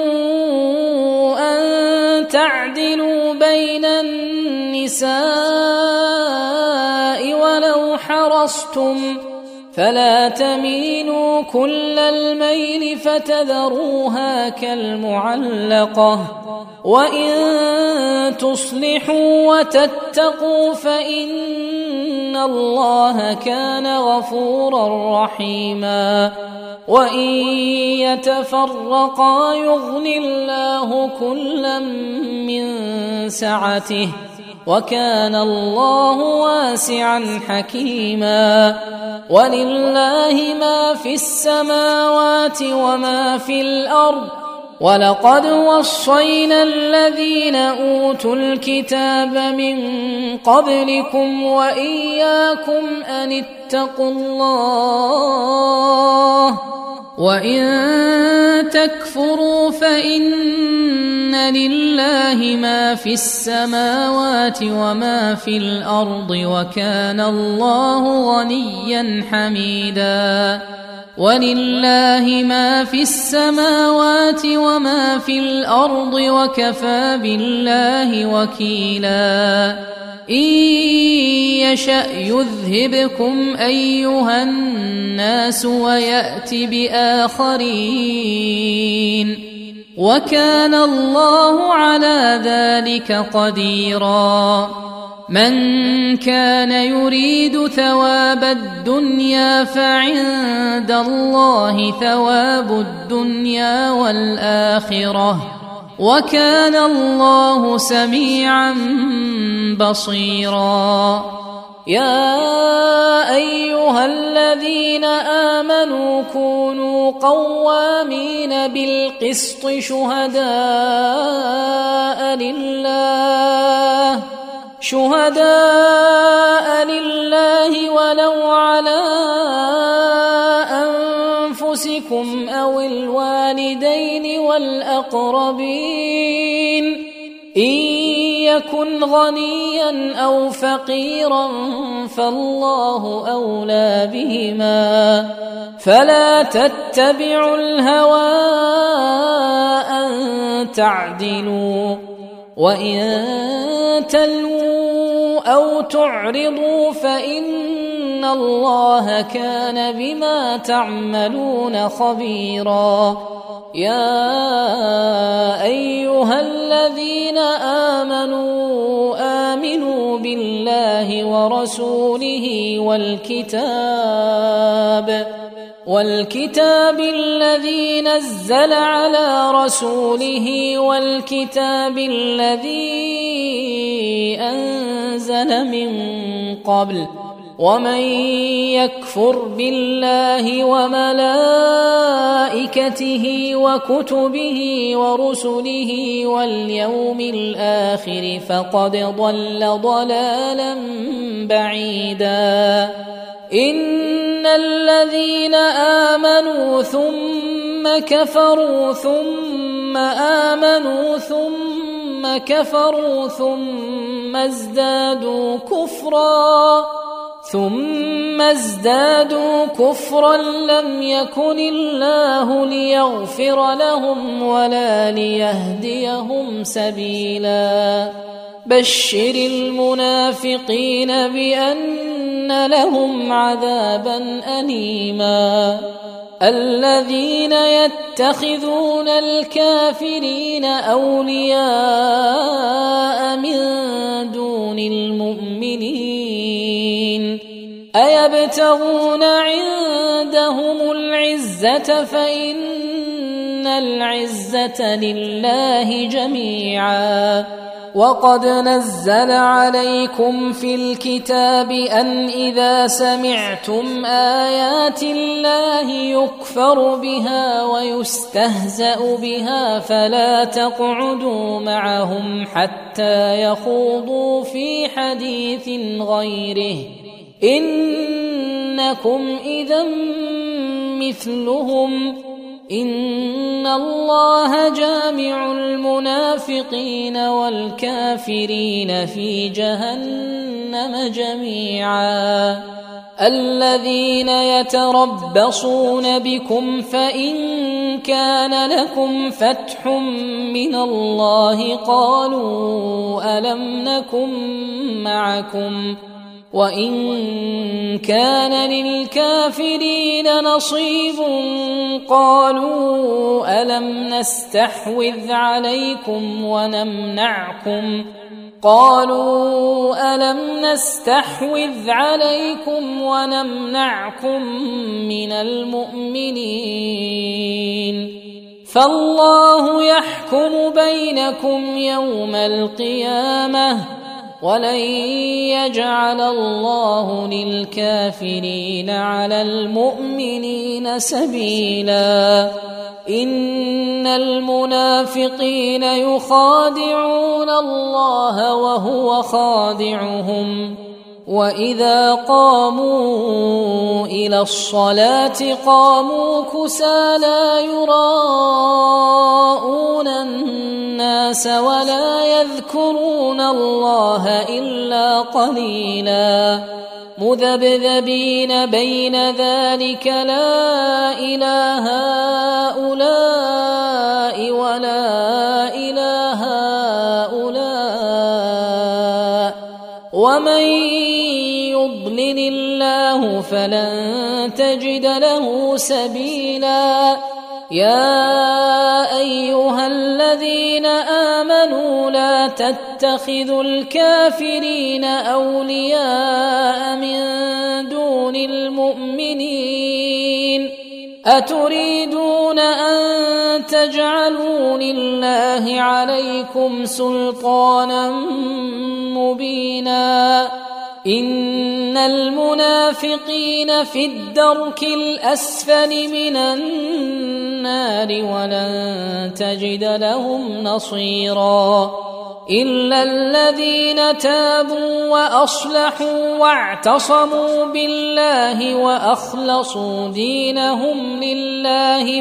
[SPEAKER 1] أن تعدلوا بين النساء ولو حرصتم فلا تميلوا كل الميل فتذروها كالمعلقة وإن تصلحوا وتتقوا فإن الله كان غفورا رحيما وإن يتفرقا يغن الله كلا من سعته وكان الله واسعا حكيما ولله ما في السماوات وما في الأرض ولقد وصينا الذين أوتوا الكتاب من قبلكم وإياكم أن اتقوا الله وإن تكفروا فإن لله ما في السماوات وما في الأرض وكان الله غنيا حميدا ولله ما في السماوات وما في الأرض وكفى بالله وكيلا إن يشأ يذهبكم أيها الناس ويأت بآخرين وكان الله على ذلك قديرا من كان يريد ثواب الدنيا فعند الله ثواب الدنيا والآخرة وكان الله سميعا بصيرا يا أيها الذين آمنوا كونوا قوامين بالقسط شهداء لله ولو على أنفسكم أو الوالدين والأقربين إن يكن غنيا أو فقيرا فالله أولى بهما فلا تتبعوا الهوى أن تعدلوا وإن تلووا أو تعرضوا فإن الله كان بما تعملون خبيرا يا أيها الذين آمنوا بالله ورسوله والكتاب الذي نزل على رسوله والكتاب الذي أنزل من قبل ومن يكفر بالله وملائكته وكتبه ورسله واليوم الآخر فقد ضل ضلالا بعيدا إن الذين آمنوا ثم كفروا ثم آمنوا ثم كفروا ثم ازدادوا كفرا لم يكن الله ليغفر لهم ولا ليهديهم سبيلا بشر المنافقين بأن لهم عذابا أليما الذين يتخذون الكافرين أولياء من دون المؤمنين أيبتغون عندهم العزة فإن العزة لله جميعا وقد نزل عليكم في الكتاب أن إذا سمعتم آيات الله يكفر بها ويستهزأ بها فلا تقعدوا معهم حتى يخوضوا في حديث غيره إنكم إذا مثلهم إن الله جامع المنافقين والكافرين في جهنم جميعا الذين يتربصون بكم فإن كان لكم فتح من الله قالوا ألم نكن معكم وإن كان للكافرين نصيب قالوا ألم نستحوذ عليكم ونمنعكم من المؤمنين فالله يحكم بينكم يوم القيامة ولن يجعل الله للكافرين على المؤمنين سبيلا إن المنافقين يخادعون الله وهو خادعهم وإذا قاموا إلى الصلاة قاموا كسالى يراءون الناس ولا يذكرون الله إلا قليلا مذبذبين بين ذلك لا إله هؤلاء ولا إله هؤلاء ومن يضلل الله فلن تجد له سبيلا يا أيها الذين آمنوا لا تتخذوا الكافرين أولياء من دون المؤمنين أتريدون أن تجعلوا لله عليكم سلطانا مبينا إن المنافقين في الدرك الأسفل من النار ولن تجد لهم نصيرا إلا الذين تابوا وأصلحوا واعتصموا بالله وأخلصوا دينهم لله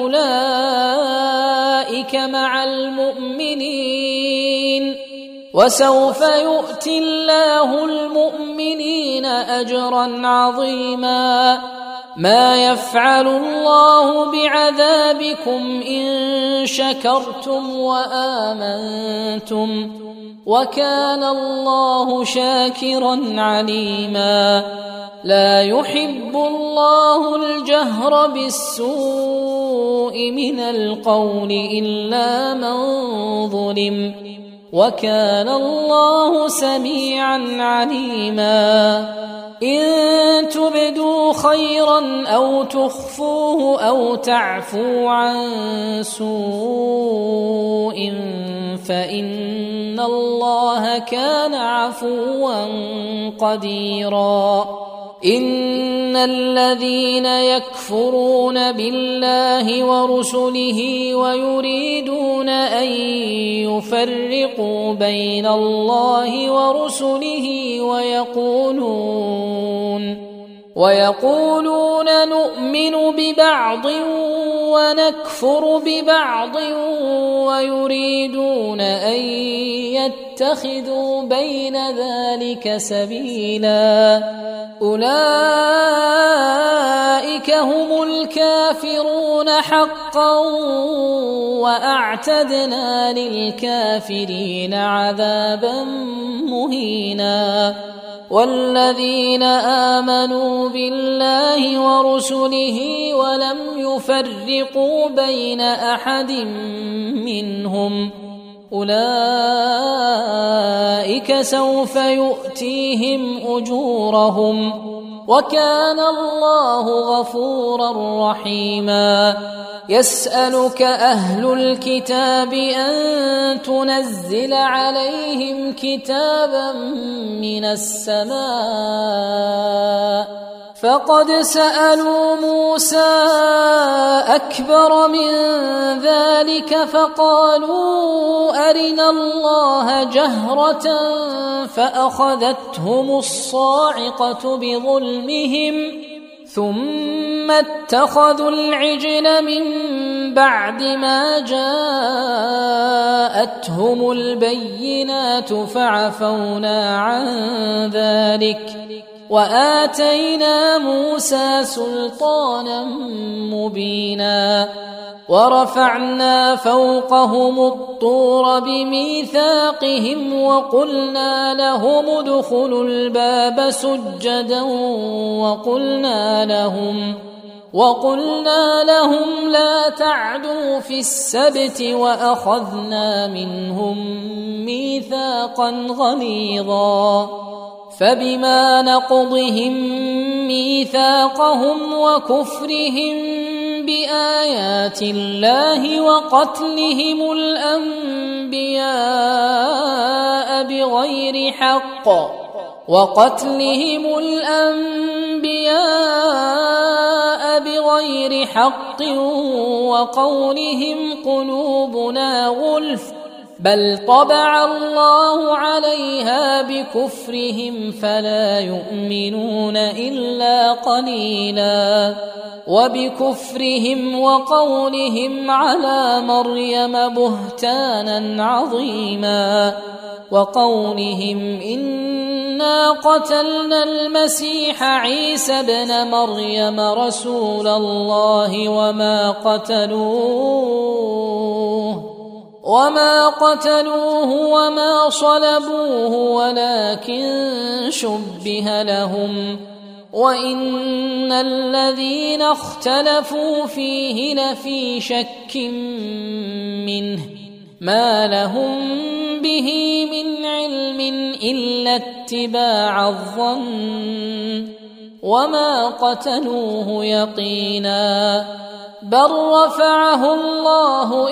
[SPEAKER 1] فأولئك مع المؤمنين وسوف يؤتي الله المؤمنين أجرا عظيما ما يفعل الله بعذابكم إن شكرتم وآمنتم وكان الله شاكرا عليما لا يحب الله الجهر بالسوء من القول إلا من ظلم وكان الله سميعا عليما إن تبدوا خيرا أو تخفوه أو تعفوا عن سوء فإن الله كان عفوا قديرا إن الذين يكفرون بالله ورسله ويريدون أن يفرقوا بين الله ورسله ويقولون نؤمن ببعض ونكفر ببعض ويريدون أن يتخذوا بين ذلك سبيلا أولئك هم الكافرون حقا وأعتدنا للكافرين عذابا مهينا والذين آمنوا بالله ورسله ولم يفرقوا بين أحد منهم أولئك سوف يؤتيهم أجورهم وكان الله غفورا رحيما يسألك أهل الكتاب أن تنزل عليهم كتابا من السماء فقد سألوا موسى أكبر من ذلك فقالوا أرنا الله جهرة فأخذتهم الصاعقة بظلمهم ثم اتخذوا العجل من بعد ما جاءتهم البينات فعفونا عن ذلك وآتينا موسى سلطانا مبينا ورفعنا فوقهم الطور بميثاقهم وقلنا لهم لا تعدوا في السبت وأخذنا منهم ميثاقا غليظا فبما نقضهم ميثاقهم وكفرهم بآيات الله وقتلهم الأنبياء بغير حق وقولهم قلوبنا غلف بل طبع الله عليها بكفرهم فلا يؤمنون إلا قليلا وبكفرهم وقولهم على مريم بهتانا عظيما وقولهم إنا قتلنا المسيح عيسى ابن مريم رسول الله وما قتلوه وما صلبوه ولكن شبه لهم وإن الذين اختلفوا فيه لفي شك منه ما لهم به من علم إلا اتباع الظن وما قتلوه يقينا بل رفعه الله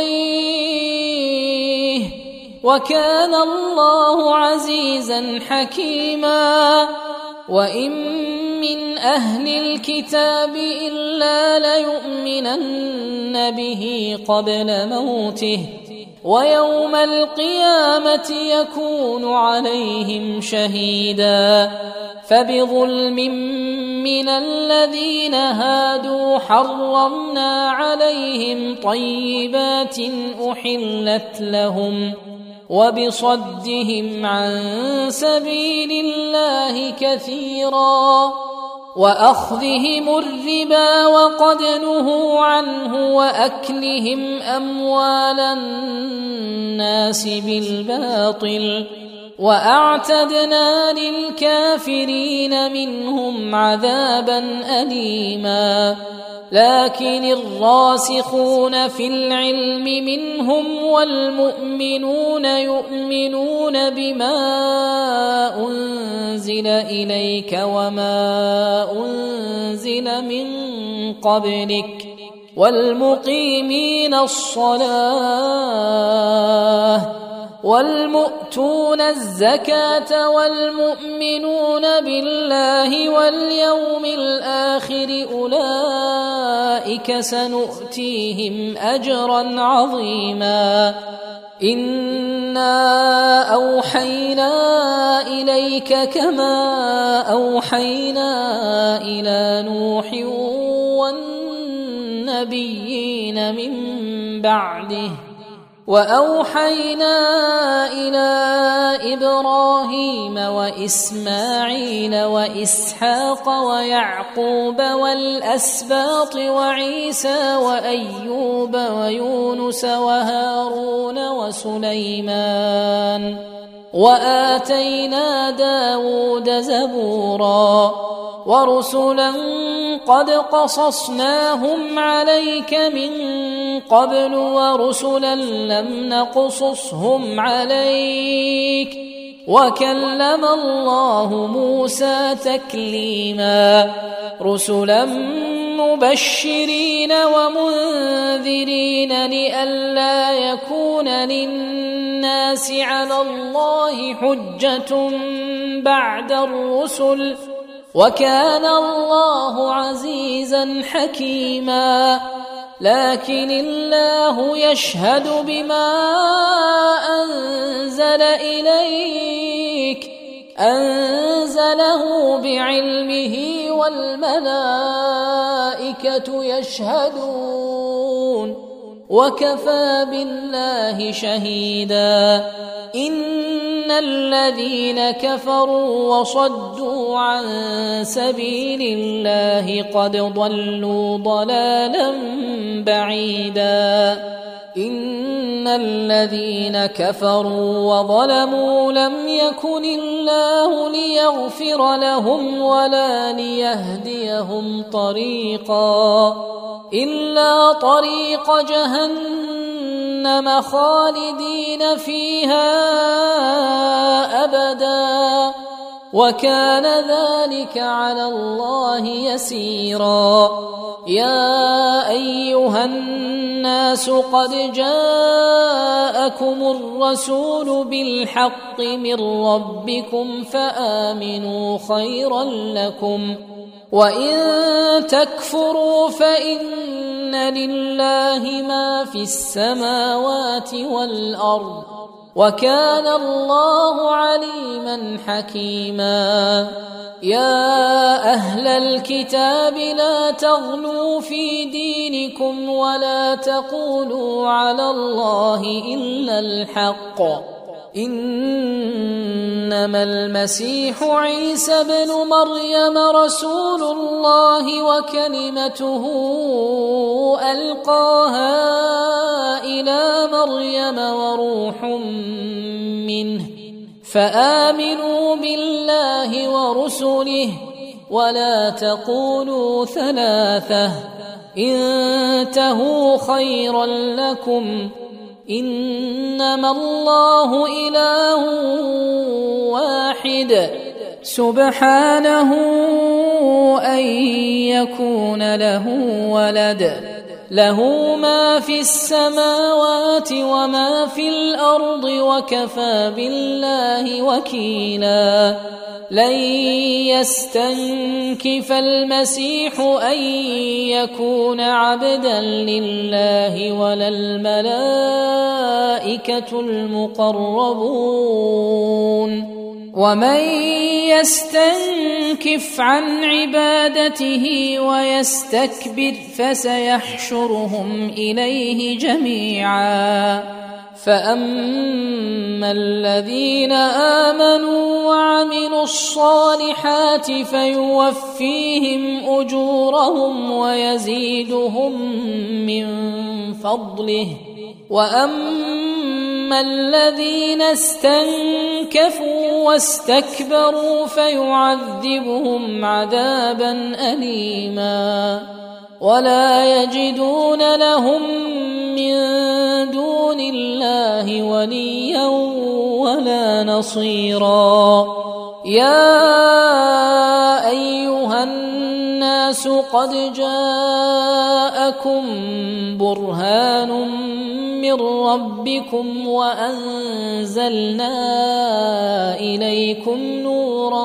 [SPEAKER 1] إليه وكان الله عزيزا حكيما وإن من أهل الكتاب إلا ليؤمنن به قبل موته ويوم القيامة يكون عليهم شهيدا فبظلم من الذين هادوا حرمنا عليهم طيبات أحلت لهم وبصدهم عن سبيل الله كثيرا وأخذهم الربا وقد نهوا عنه وأكلهم أموال الناس بالباطل وأعتدنا للكافرين منهم عذابا أليما لكن الراسخون في العلم منهم والمؤمنون يؤمنون بما أنزل إليك وما أنزل من قبلك والمقيمين الصلاة والمؤتون الزكاة والمؤمنون بالله واليوم الآخر أولئك سنؤتيهم أجرا عظيما إنا أوحينا إليك كما أوحينا إلى نوح والنبيين من بعده وأوحينا إلى إبراهيم وإسماعيل وإسحاق ويعقوب والأسباط وعيسى وأيوب ويونس وهارون وسليمان وآتينا داود زبورا ورسلا قد قصصناهم عليك من قبل ورسلا لم نقصصهم عليك وكلم الله موسى تكليما رسلا مبشرين ومنذرين لئلا يكون للناس على الله حجة بعد الرسل وكان الله عزيزا حكيما لكن الله يشهد بما أنزل إليك أنزله بعلمه والملائكة يشهدون وكفى بالله شهيدا إن الذين كفروا وصدوا عن سبيل الله قد ضلوا ضلالا بعيدا إن الذين كفروا وظلموا لم يكن الله ليغفر لهم ولا ليهديهم طريقا إلا طريق جهنم خالدين فيها أبدا وكان ذلك على الله يسيرا يا أيها الناس قد جاءكم الرسول بالحق من ربكم فآمنوا خيرا لكم وإن تكفروا فإن لله ما في السماوات والأرض وكان الله عليما حكيما يا أهل الكتاب لا تغلوا في دينكم ولا تقولوا على الله إلا الحق إنما المسيح عيسى بن مريم رسول الله وكلمته ألقاها إلى مريم وروح منه فآمنوا بالله ورسله ولا تقولوا ثلاثة انتهوا خيرا لكم إنما الله إله واحد سبحانه أن يكون له ولد له ما في السماوات وما في الأرض وكفى بالله وكيلا لن يستنكف المسيح أن يكون عبدا لله ولا الملائكة المقربون ومن يستنكف عن عبادته ويستكبر فسيحشرهم إليه جميعا فأما الذين آمنوا وعملوا الصالحات فيوفيهم أجورهم ويزيدهم من فضله وأما الذين استنكفوا واستكبروا فيعذبهم عذابا أليما ولا يجدون لهم من دون الله وليا ولا نصيرا يا أيها الناس قد جاءكم برهان من ربكم وأنزلنا إليكم نورا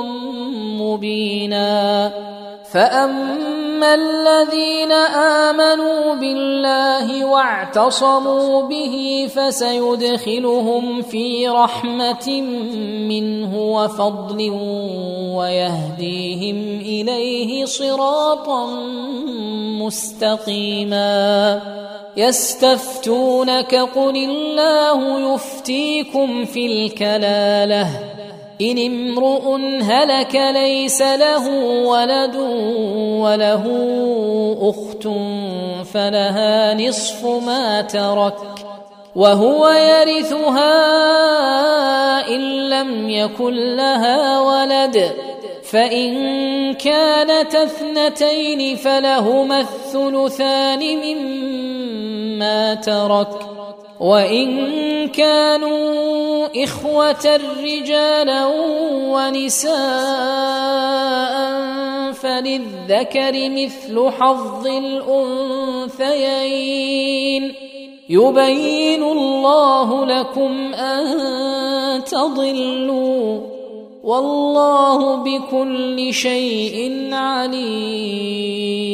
[SPEAKER 1] مبينا فأما الذين آمنوا بالله واعتصموا به فسيدخلهم في رحمة منه وفضل ويهديهم إليه صراطا مستقيما يستفتونك قل الله يفتيكم في الكلالة إن امرؤ هلك ليس له ولد وله أخت فلها نصف ما ترك وهو يرثها إن لم يكن لها ولد فإن كانت اثنتين فلهما الثلثان مما ترك وإن كانوا إخوة رجالا ونساء فللذكر مثل حظ الأنثيين يبين الله لكم أن تضلوا والله بكل شيء عليم